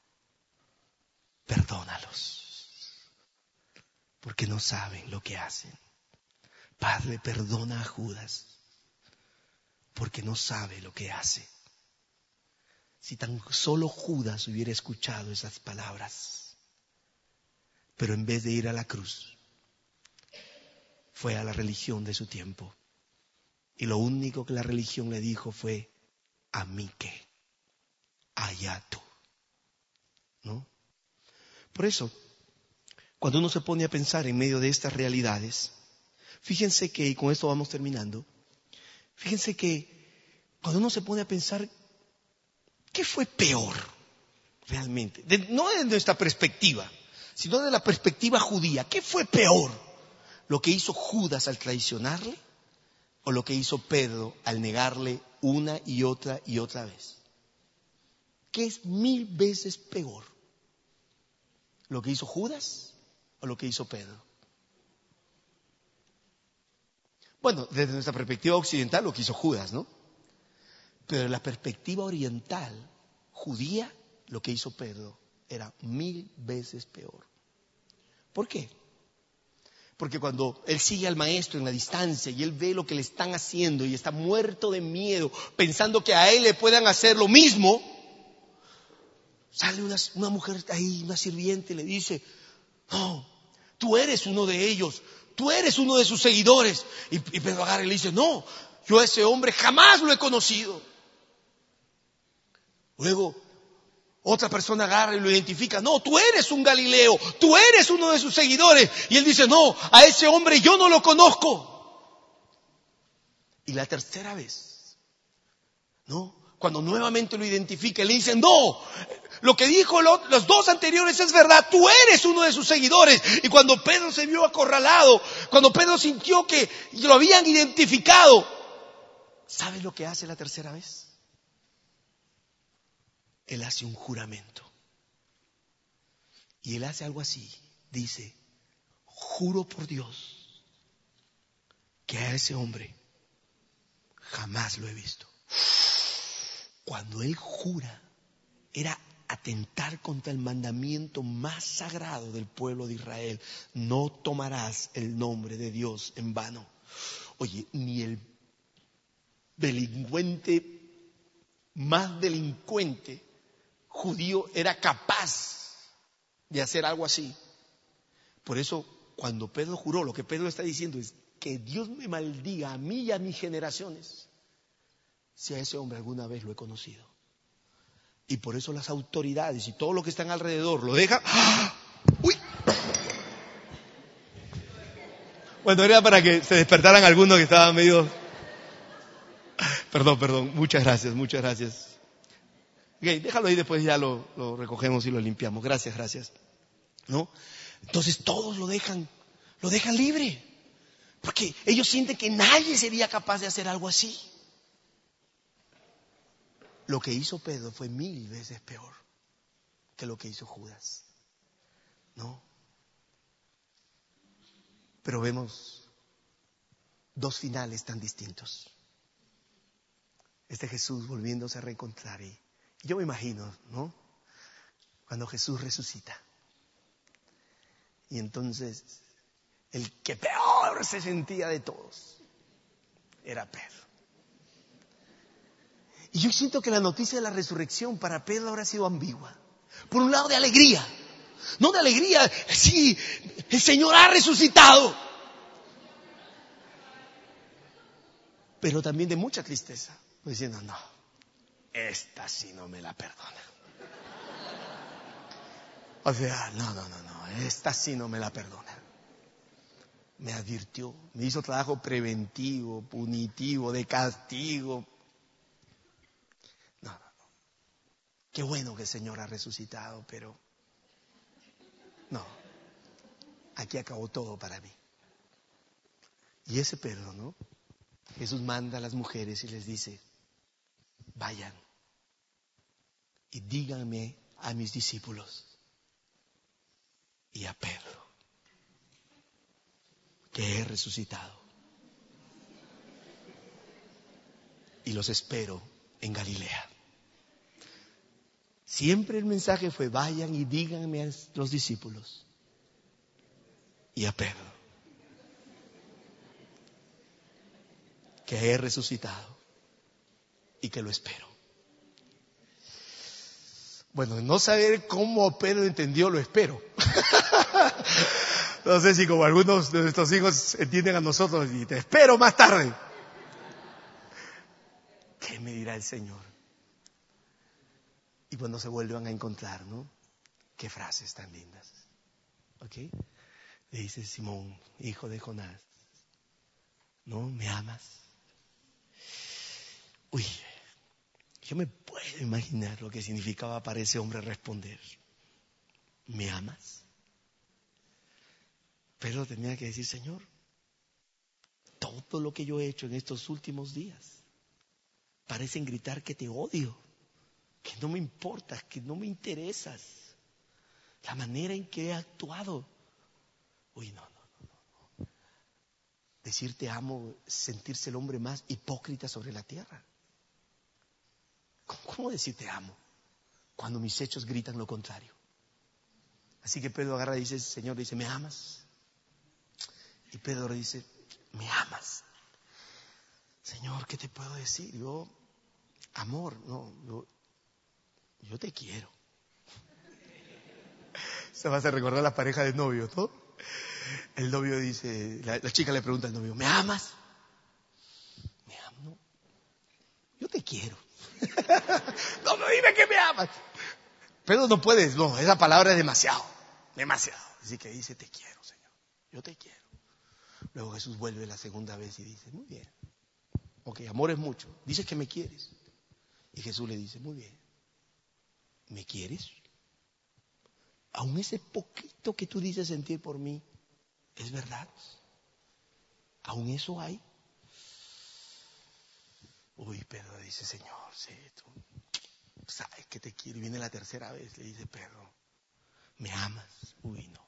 perdónalos, porque no saben lo que hacen. Padre, perdona a Judas, porque no sabe lo que hace. Si tan solo Judas hubiera escuchado esas palabras, pero en vez de ir a la cruz, fue a la religión de su tiempo. Y lo único que la religión le dijo fue, a mí qué, allá tú. ¿No? Por eso, cuando uno se pone a pensar en medio de estas realidades, fíjense que, y con esto vamos terminando, fíjense que cuando uno se pone a pensar, ¿qué fue peor realmente? De, no desde nuestra perspectiva, sino de la perspectiva judía. ¿Qué fue peor? ¿Lo que hizo Judas al traicionarle? ¿O lo que hizo Pedro al negarle una y otra y otra vez? ¿Qué es mil veces peor? ¿Lo que hizo Judas o lo que hizo Pedro? Bueno, desde nuestra perspectiva occidental lo que hizo Judas, ¿no? Pero en la perspectiva oriental, judía, lo que hizo Pedro era mil veces peor. ¿Por qué? Porque cuando él sigue al maestro en la distancia y él ve lo que le están haciendo y está muerto de miedo, pensando que a él le puedan hacer lo mismo, sale una, una mujer ahí, una sirviente, y le dice, no, tú eres uno de ellos, tú eres uno de sus seguidores. Y, y Pedro agarra y le dice, no, yo a ese hombre jamás lo he conocido. Luego, otra persona agarra y lo identifica, no, tú eres un Galileo, tú eres uno de sus seguidores. Y él dice, no, a ese hombre yo no lo conozco. Y la tercera vez, ¿no? Cuando nuevamente lo identifica, le dicen, no, lo que dijo lo, los dos anteriores es verdad, tú eres uno de sus seguidores. Y cuando Pedro se vio acorralado, cuando Pedro sintió que lo habían identificado, ¿sabes lo que hace la tercera vez? Él hace un juramento. Y él hace algo así, dice, juro por Dios que a ese hombre jamás lo he visto. Cuando él jura, era atentar contra el mandamiento más sagrado del pueblo de Israel. No tomarás el nombre de Dios en vano. Oye, ni el delincuente más delincuente judío era capaz de hacer algo así. Por eso, cuando Pedro juró, lo que Pedro está diciendo es que Dios me maldiga a mí y a mis generaciones si a ese hombre alguna vez lo he conocido. Y por eso las autoridades y todo lo que están alrededor lo dejan. ¡Ah! ¡Uy! Bueno, era para que se despertaran algunos que estaban medio... Perdón, perdón. Muchas gracias, muchas gracias. Ok, déjalo ahí, después ya lo, lo recogemos y lo limpiamos. Gracias, gracias. ¿No? Entonces todos lo dejan, lo dejan libre. Porque ellos sienten que nadie sería capaz de hacer algo así. Lo que hizo Pedro fue mil veces peor que lo que hizo Judas. ¿No? Pero vemos dos finales tan distintos. Este Jesús volviéndose a reencontrar. Y yo me imagino, ¿no? Cuando Jesús resucita. Y entonces, el que peor se sentía de todos era Pedro. Y yo siento que la noticia de la resurrección para Pedro habrá sido ambigua. Por un lado, de alegría. No de alegría, sí, el Señor ha resucitado. Pero también de mucha tristeza. Diciendo, no, esta sí no me la perdona. O sea, no, no, no, no, esta sí no me la perdona. Me advirtió, me hizo trabajo preventivo, punitivo, de castigo. No, no, no. Qué bueno que el Señor ha resucitado, pero no, aquí acabó todo para mí. Y ese Pedro, ¿no? Jesús manda a las mujeres y les dice, vayan y díganme a mis discípulos y a Pedro que he resucitado y los espero en Galilea. Siempre el mensaje fue, vayan y díganme a los discípulos y a Pedro que he resucitado y que lo espero. Bueno, no saber cómo Pedro entendió lo espero. No sé si como algunos de nuestros hijos entienden a nosotros y te espero más tarde. ¿Qué me dirá el Señor? Y cuando se vuelvan a encontrar, ¿no? Qué frases tan lindas. ¿Ok? Le dice Simón, hijo de Jonás, ¿no? ¿Me amas? Uy, yo me puedo imaginar lo que significaba para ese hombre responder, ¿me amas? Pero tenía que decir, Señor, todo lo que yo he hecho en estos últimos días parecen gritar que te odio, que no me importas, que no me interesas, la manera en que he actuado. Uy, no, no, no, no. Decir te amo, sentirse el hombre más hipócrita sobre la tierra. ¿Cómo, cómo decir te amo cuando mis hechos gritan lo contrario? Así que Pedro agarra y dice, Señor, dice, ¿me amas? Y Pedro le dice, ¿me amas? Señor, ¿qué te puedo decir? Yo, amor, no, yo, yo te quiero. Se va a hacer recordar la pareja de novios, ¿no? El novio dice, la, la chica le pregunta al novio, ¿me amas? ¿Me amo? Yo te quiero. No, no, dime que me amas. Pero no puedes, no, esa palabra es demasiado, demasiado. Así que dice, te quiero, Señor, yo te quiero. Luego Jesús vuelve la segunda vez y dice, muy bien. Ok, amor es mucho. Dices que me quieres. Y Jesús le dice, muy bien. ¿Me quieres? Aún ese poquito que tú dices sentir por mí, ¿es verdad? ¿Aún eso hay? Uy, Pedro dice, Señor, sí, tú sabes que te quiero. Y viene la tercera vez, le dice, Pedro, ¿me amas? Uy, no.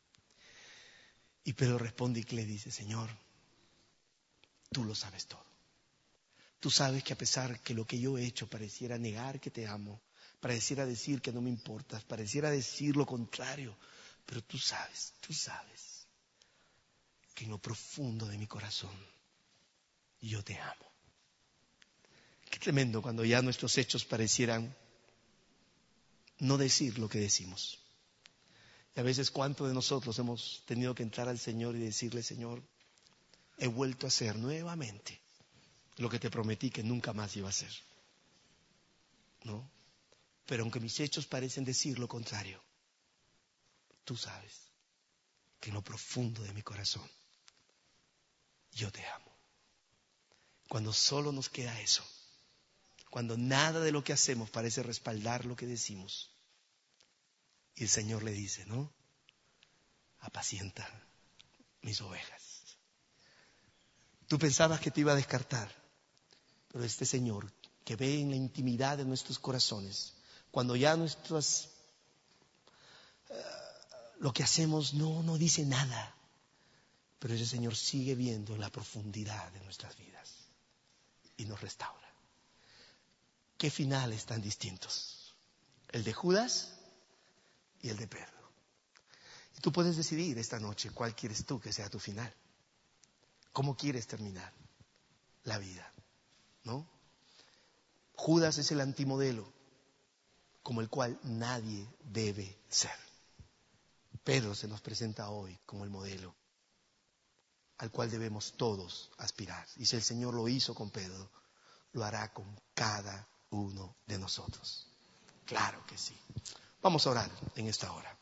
Y Pedro responde y le dice, Señor, tú lo sabes todo. Tú sabes que a pesar que lo que yo he hecho pareciera negar que te amo, pareciera decir que no me importas, pareciera decir lo contrario, pero tú sabes, tú sabes que en lo profundo de mi corazón yo te amo. Qué tremendo cuando ya nuestros hechos parecieran no decir lo que decimos. Y a veces cuánto de nosotros hemos tenido que entrar al Señor y decirle, Señor, he vuelto a hacer nuevamente lo que te prometí que nunca más iba a hacer. ¿No? Pero aunque mis hechos parecen decir lo contrario, tú sabes que en lo profundo de mi corazón yo te amo. Cuando solo nos queda eso, cuando nada de lo que hacemos parece respaldar lo que decimos, y el Señor le dice, ¿no? Apacienta mis ovejas. Tú pensabas que te iba a descartar, pero este Señor que ve en la intimidad de nuestros corazones, cuando ya nuestras uh, lo que hacemos no, no dice nada, pero ese Señor sigue viendo en la profundidad de nuestras vidas y nos restaura. ¿Qué finales tan distintos? El de Judas y el de Pedro. Y tú puedes decidir esta noche cuál quieres tú que sea tu final. ¿Cómo quieres terminar la vida? ¿No? Judas es el antimodelo, como el cual nadie debe ser. Pedro se nos presenta hoy como el modelo al cual debemos todos aspirar. Y si el Señor lo hizo con Pedro, lo hará con cada uno de nosotros. Claro que sí. Vamos a orar en esta hora.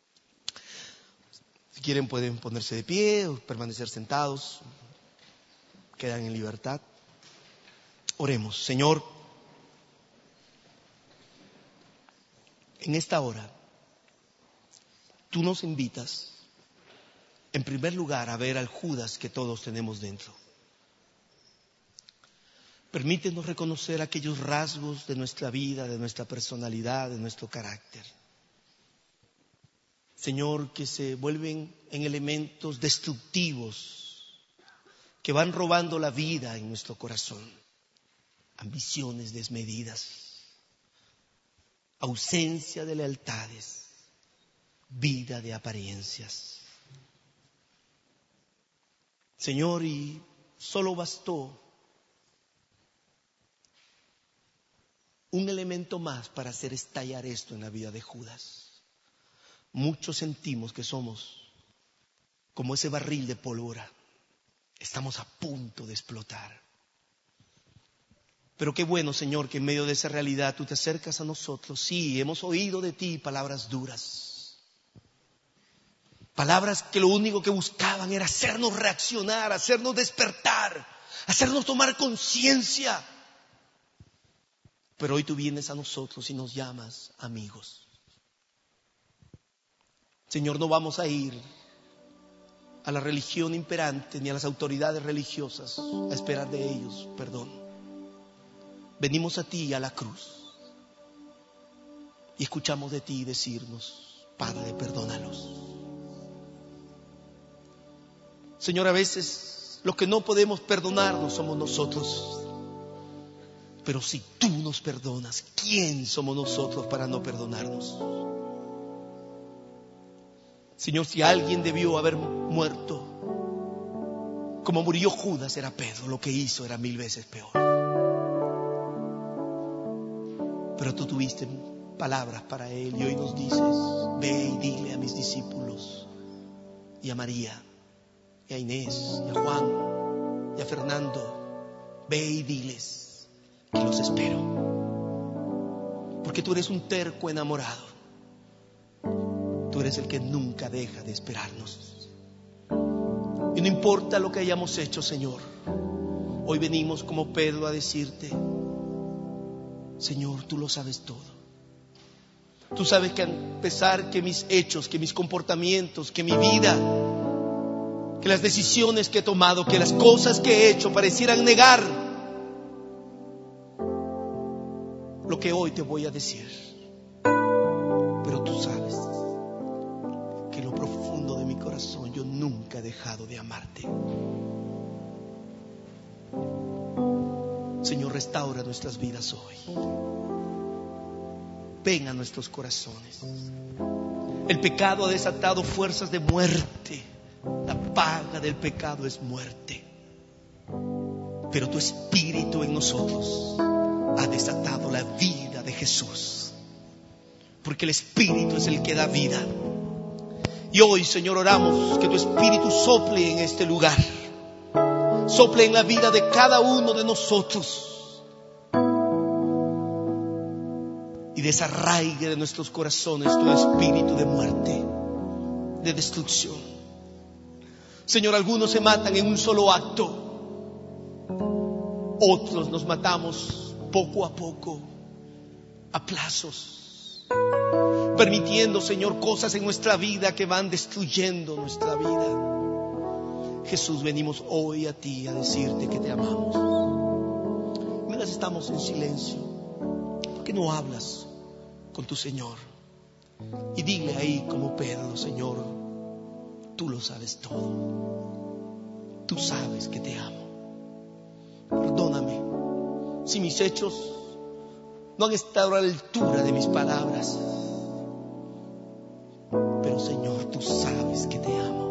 Si quieren pueden ponerse de pie o permanecer sentados. Quedan en libertad. Oremos. Señor, en esta hora, tú nos invitas, en primer lugar, a ver al Judas que todos tenemos dentro. Permítenos reconocer aquellos rasgos de nuestra vida, de nuestra personalidad, de nuestro carácter. Señor, que se vuelven en elementos destructivos, que van robando la vida en nuestro corazón. Ambiciones desmedidas, ausencia de lealtades, vida de apariencias. Señor, y solo bastó un elemento más para hacer estallar esto en la vida de Judas. Muchos sentimos que somos como ese barril de pólvora. Estamos a punto de explotar. Pero qué bueno, Señor, que en medio de esa realidad tú te acercas a nosotros. Sí, hemos oído de ti palabras duras. Palabras que lo único que buscaban era hacernos reaccionar, hacernos despertar, hacernos tomar conciencia. Pero hoy tú vienes a nosotros y nos llamas amigos. Señor, no vamos a ir a la religión imperante ni a las autoridades religiosas a esperar de ellos perdón. Venimos a ti, a la cruz, y escuchamos de ti decirnos, Padre, perdónalos. Señor, a veces lo que no podemos perdonarnos somos nosotros. Pero si tú nos perdonas, ¿quién somos nosotros para no perdonarnos? Señor, si alguien debió haber muerto como murió Judas, era Pedro. Lo que hizo era mil veces peor. Pero tú tuviste palabras para él y hoy nos dices, ve y dile a mis discípulos y a María y a Inés y a Juan y a Fernando, ve y diles que los espero. Porque tú eres un terco enamorado. Tú eres el que nunca deja de esperarnos. Y no importa lo que hayamos hecho, Señor, hoy venimos como Pedro a decirte, Señor, tú lo sabes todo. Tú sabes que a pesar que mis hechos, que mis comportamientos, que mi vida, que las decisiones que he tomado, que las cosas que he hecho parecieran negar lo que hoy te voy a decir, pero tú sabes que en lo profundo de mi corazón yo nunca he dejado de amarte. Señor, restaura nuestras vidas hoy. Ven a nuestros corazones. El pecado ha desatado fuerzas de muerte. La paga del pecado es muerte. Pero tu espíritu en nosotros ha desatado la vida de Jesús. Porque el espíritu es el que da vida. Y hoy, Señor, oramos que tu espíritu sople en este lugar. Sople en la vida de cada uno de nosotros. y desarraigue de nuestros corazones todo espíritu de muerte, de destrucción. Señor, algunos se matan en un solo acto, otros nos matamos poco a poco, a plazos, permitiendo, Señor, cosas en nuestra vida que van destruyendo nuestra vida. Jesús, venimos hoy a ti a decirte que te amamos. Mientras estamos en silencio, ¿por qué no hablas con tu Señor? Y dile ahí como Pedro: Señor, tú lo sabes todo. Tú sabes que te amo. Perdóname si mis hechos no han estado a la altura de mis palabras. Pero Señor, tú sabes que te amo.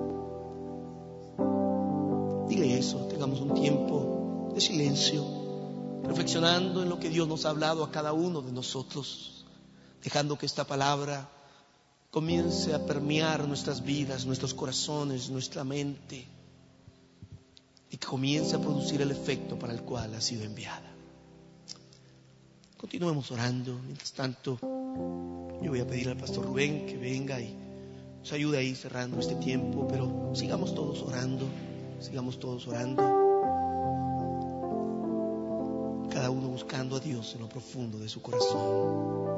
Dile eso. Tengamos un tiempo de silencio, reflexionando en lo que Dios nos ha hablado a cada uno de nosotros, dejando que esta palabra comience a permear nuestras vidas, nuestros corazones, nuestra mente, y que comience a producir el efecto para el cual ha sido enviada. Continuemos orando. Mientras tanto, yo voy a pedir al pastor Rubén que venga y nos ayude ahí cerrando este tiempo, pero sigamos todos orando, sigamos todos orando, cada uno buscando a Dios en lo profundo de su corazón.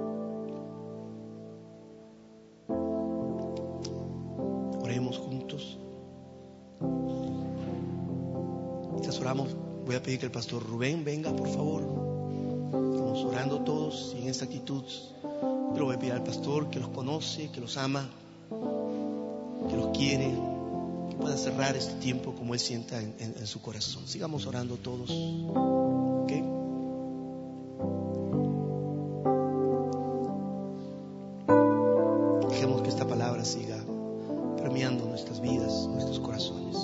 Oremos juntos. Mientras oramos, voy a pedir que el pastor Rubén venga, por favor. Estamos orando todos y en esta actitud yo le voy a pedir al pastor, que los conoce, que los ama, que los quiere, que pueda cerrar este tiempo como él sienta en, en, en su corazón. Sigamos orando todos. ¿Ok? Dejemos que esta palabra siga permeando nuestras vidas, nuestros corazones.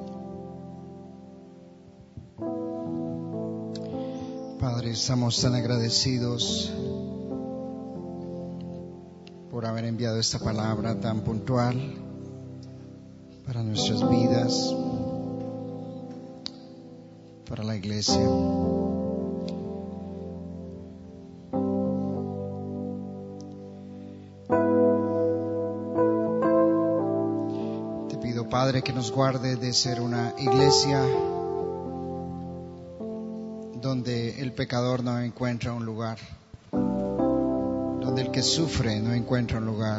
Padre, estamos tan agradecidos por haber enviado esta palabra tan puntual para nuestras vidas, para la iglesia. Te pido, Padre, que nos guarde de ser una iglesia donde el pecador no encuentra un lugar, donde el que sufre no encuentra un lugar.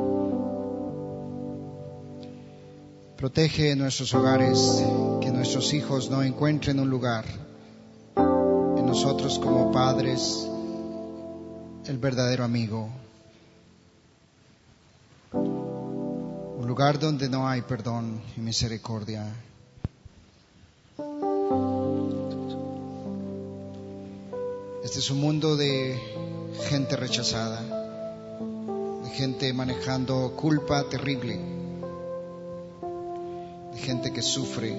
Protege nuestros hogares, que nuestros hijos no encuentren un lugar en nosotros como padres, el verdadero amigo. Un lugar donde no hay perdón y misericordia. Este es un mundo de gente rechazada, de gente manejando culpa terrible, de gente que sufre.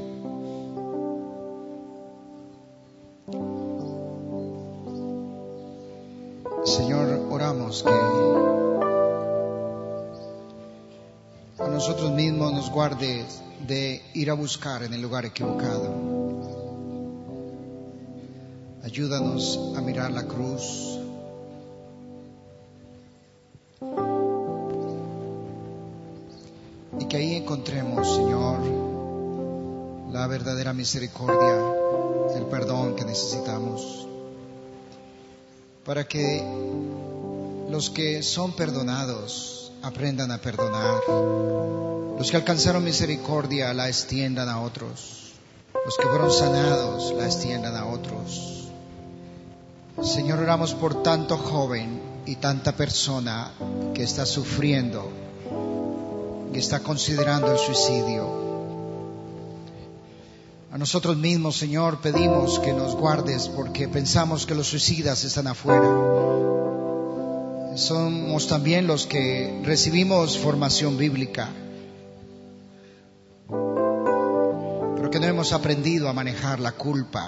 Señor, oramos que a nosotros mismos nos guardes de ir a buscar en el lugar equivocado. Ayúdanos a mirar la cruz. Y que ahí encontremos, Señor, la verdadera misericordia, el perdón que necesitamos. Para que los que son perdonados aprendan a perdonar. Los que alcanzaron misericordia la extiendan a otros. Los que fueron sanados la extiendan a otros. Señor, oramos por tanto joven y tanta persona que está sufriendo, que está considerando el suicidio. A nosotros mismos, Señor, pedimos que nos guardes porque pensamos que los suicidas están afuera. Somos también los que recibimos formación bíblica, pero que no hemos aprendido a manejar la culpa.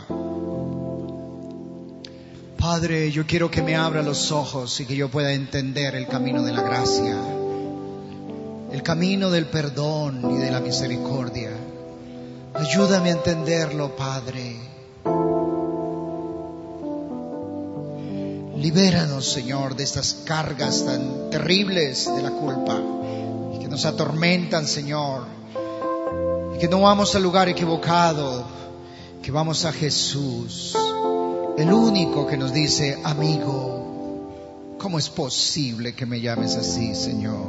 Padre, yo quiero que me abra los ojos y que yo pueda entender el camino de la gracia, el camino del perdón y de la misericordia. Ayúdame a entenderlo, Padre. Libéranos, Señor, de estas cargas tan terribles de la culpa que nos atormentan, Señor, y que no vamos al lugar equivocado, que vamos a Jesús, el único que nos dice: amigo, ¿cómo es posible que me llames así, Señor?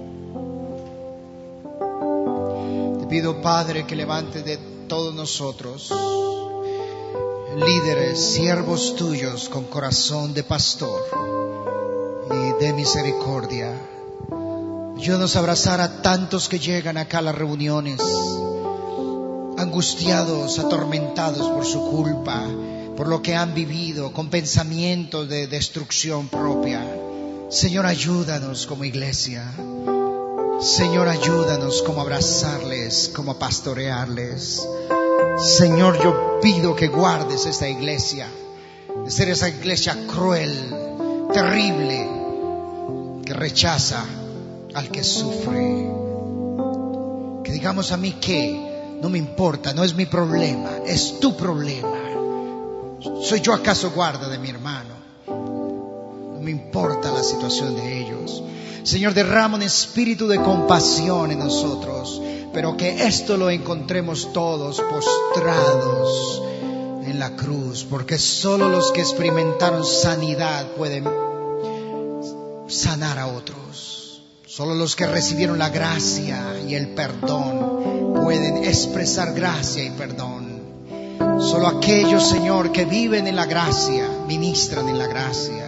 Te pido, Padre, que levantes de todos nosotros líderes, siervos tuyos con corazón de pastor y de misericordia. Ayúdanos a abrazar a tantos que llegan acá a las reuniones, angustiados, atormentados por su culpa, por lo que han vivido, con pensamientos de destrucción propia. Señor, ayúdanos como iglesia. Señor, ayúdanos como abrazarles, como pastorearles. Señor, yo pido que guardes esta iglesia de ser esa iglesia cruel, terrible, que rechaza al que sufre. Que digamos: a mí qué, no me importa, no es mi problema, es tu problema. ¿Soy yo acaso guarda de mi hermano? No me importa la situación de ellos. Señor, derrama un espíritu de compasión en nosotros, pero que esto lo encontremos todos postrados en la cruz, porque solo los que experimentaron sanidad pueden sanar a otros. Solo los que recibieron la gracia y el perdón pueden expresar gracia y perdón. Solo aquellos, Señor, que viven en la gracia, ministran en la gracia.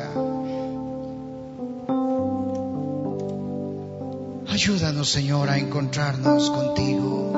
Ayúdanos, Señor, a encontrarnos contigo.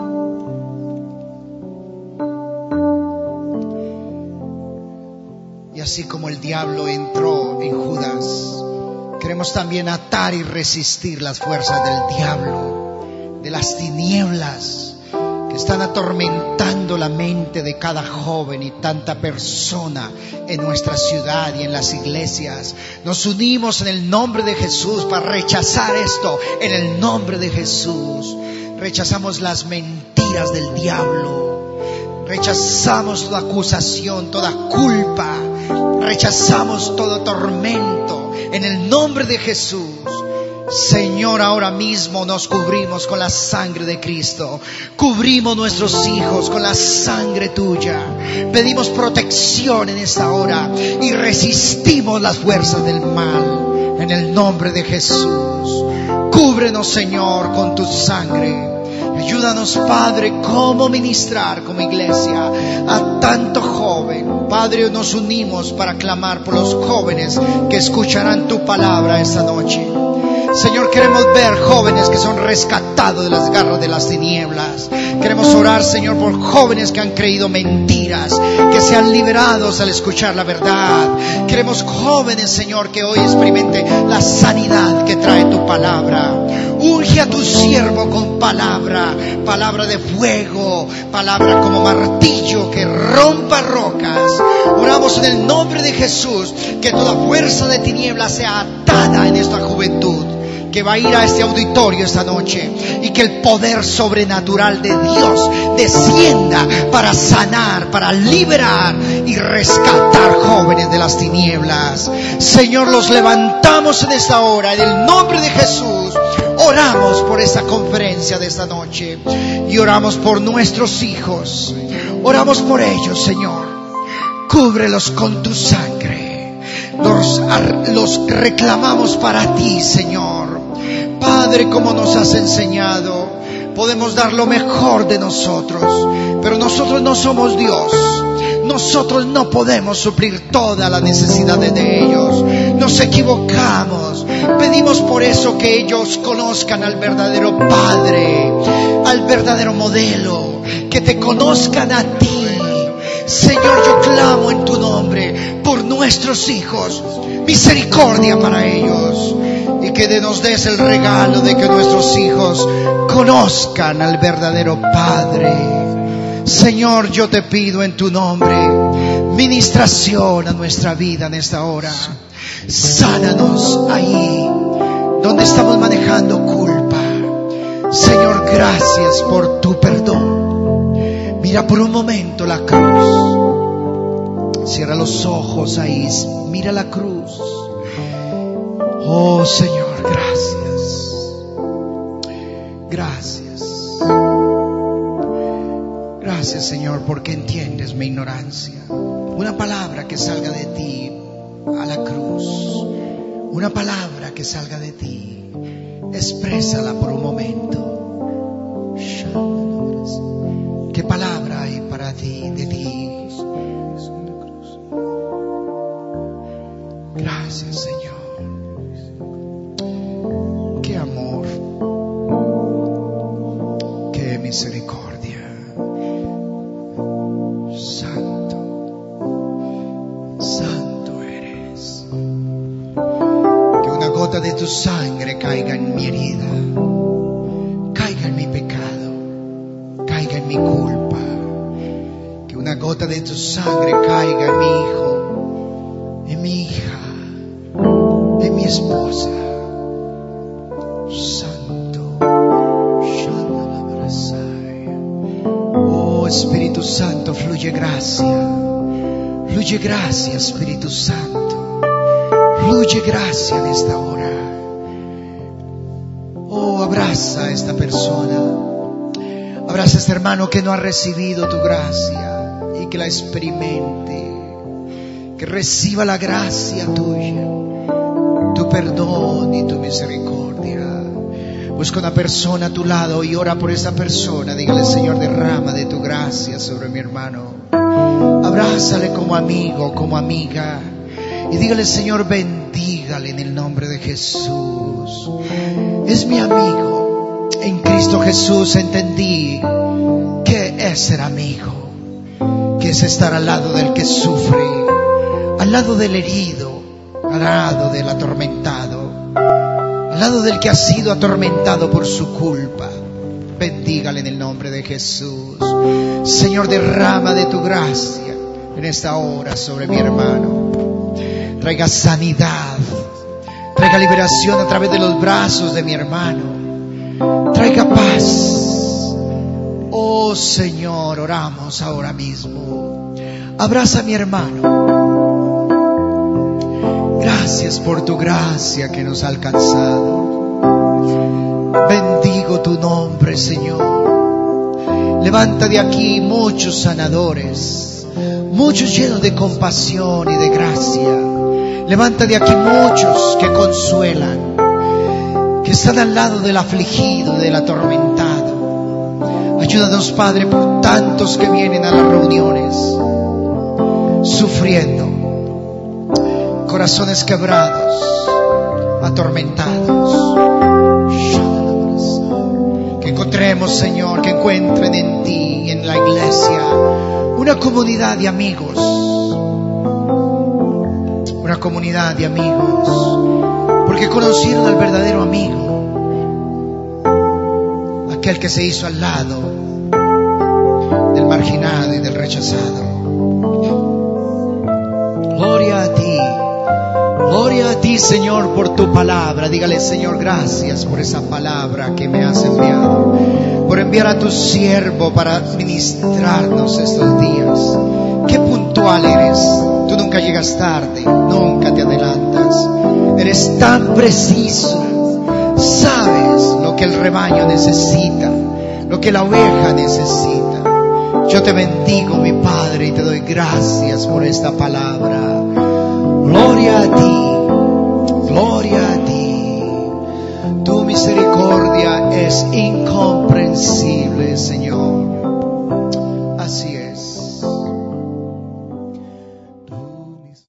Y así como el diablo entró en Judas, queremos también atar y resistir las fuerzas del diablo, de las tinieblas que están atormentando la mente de cada joven y tanta persona en nuestra ciudad y en las iglesias. Nos unimos en el nombre de Jesús para rechazar esto. En el nombre de Jesús rechazamos las mentiras del diablo, rechazamos toda acusación, toda culpa, rechazamos todo tormento en el nombre de Jesús. Señor, ahora mismo nos cubrimos con la sangre de Cristo. Cubrimos nuestros hijos con la sangre tuya. Pedimos protección en esta hora y resistimos las fuerzas del mal en el nombre de Jesús. Cúbrenos, Señor, con tu sangre. Ayúdanos, Padre, cómo ministrar como iglesia a tanto joven. Padre, nos unimos para clamar por los jóvenes que escucharán tu palabra esta noche. Señor, queremos ver jóvenes que son rescatados de las garras de las tinieblas. Queremos orar, Señor, por jóvenes que han creído mentiras, que sean liberados al escuchar la verdad. Queremos jóvenes, Señor, que hoy experimenten la sanidad que trae tu palabra. Unge a tu siervo con palabra, palabra de fuego, palabra como martillo que rompa rocas. Oramos en el nombre de Jesús, que toda fuerza de tinieblas sea atada en esta juventud que va a ir a este auditorio esta noche, y que el poder sobrenatural de Dios descienda para sanar, para liberar y rescatar jóvenes de las tinieblas. Señor, los levantamos en esta hora en el nombre de Jesús. Oramos por esta conferencia de esta noche y oramos por nuestros hijos. Oramos por ellos, Señor. Cúbrelos con tu sangre. Los, los reclamamos para ti, Señor. Padre, como nos has enseñado, podemos dar lo mejor de nosotros, pero nosotros no somos Dios. Nosotros no podemos suplir todas las necesidades de ellos. Nos equivocamos. Pedimos por eso que ellos conozcan al verdadero Padre, al verdadero modelo, que te conozcan a ti. Señor, yo clamo en tu nombre por nuestros hijos. Misericordia para ellos. Y que nos des el regalo de que nuestros hijos conozcan al verdadero Padre. Señor, yo te pido en tu nombre ministración a nuestra vida en esta hora. Sánanos ahí donde estamos manejando culpa. Señor, gracias por tu perdón. Mira por un momento la cruz. Cierra los ojos ahí, mira la cruz. Oh Señor, gracias. Gracias. Gracias, Señor, porque entiendes mi ignorancia. Una palabra que salga de ti a la cruz. Una palabra que salga de ti. Exprésala por un momento. ¿Qué palabra hay para ti, de ti? Gracias, Señor. Qué amor, qué misericordia. Santo, santo eres. Que una gota de tu sangre caiga en mi herida, caiga en mi pecado, caiga en mi culpa. Que una gota de tu sangre caiga en mi hijo, en mi hija, en mi esposa. Santo, oh Espíritu Santo, fluye gracia, fluye gracia, Espíritu Santo, fluye gracia en esta hora. Oh, abraza a esta persona, abraza a este hermano que no ha recibido tu gracia y que la experimente, que reciba la gracia tuya, tu perdón y tu misericordia. Busca una persona a tu lado y ora por esa persona. Dígale: Señor, derrama de tu gracia sobre mi hermano. Abrázale como amigo, como amiga, y dígale: Señor, bendígale en el nombre de Jesús. Es mi amigo. En Cristo Jesús entendí que es ser amigo, que es estar al lado del que sufre, al lado del herido, al lado del atormentado, al lado del que ha sido atormentado por su culpa. Bendígale en el nombre de Jesús. Señor, derrama de tu gracia en esta hora sobre mi hermano. Traiga sanidad, traiga liberación a través de los brazos de mi hermano. Traiga paz. Oh Señor, oramos ahora mismo. Abraza a mi hermano. Gracias por tu gracia que nos ha alcanzado. Bendigo tu nombre, Señor. Levanta de aquí muchos sanadores, muchos llenos de compasión y de gracia. Levanta de aquí muchos que consuelan, que están al lado del afligido, del atormentado. Ayúdanos, Padre, por tantos que vienen a las reuniones sufriendo, corazones quebrados, atormentados. Que encontremos, Señor, que encuentren en ti y en la iglesia una comunidad de amigos, una comunidad de amigos, porque conocieron al verdadero amigo, aquel que se hizo al lado del marginado y del rechazado. Gloria a ti. Gloria a ti, Señor, por tu palabra. Dígale: Señor, gracias por esa palabra que me has enviado, por enviar a tu siervo para administrarnos estos días. Qué puntual eres. Tú nunca llegas tarde, nunca te adelantas. Eres tan preciso. Sabes lo que el rebaño necesita, lo que la oveja necesita. Yo te bendigo, mi Padre, y te doy gracias por esta palabra. Gloria a ti, gloria a ti. Tu misericordia es incomprensible, Señor. Así es.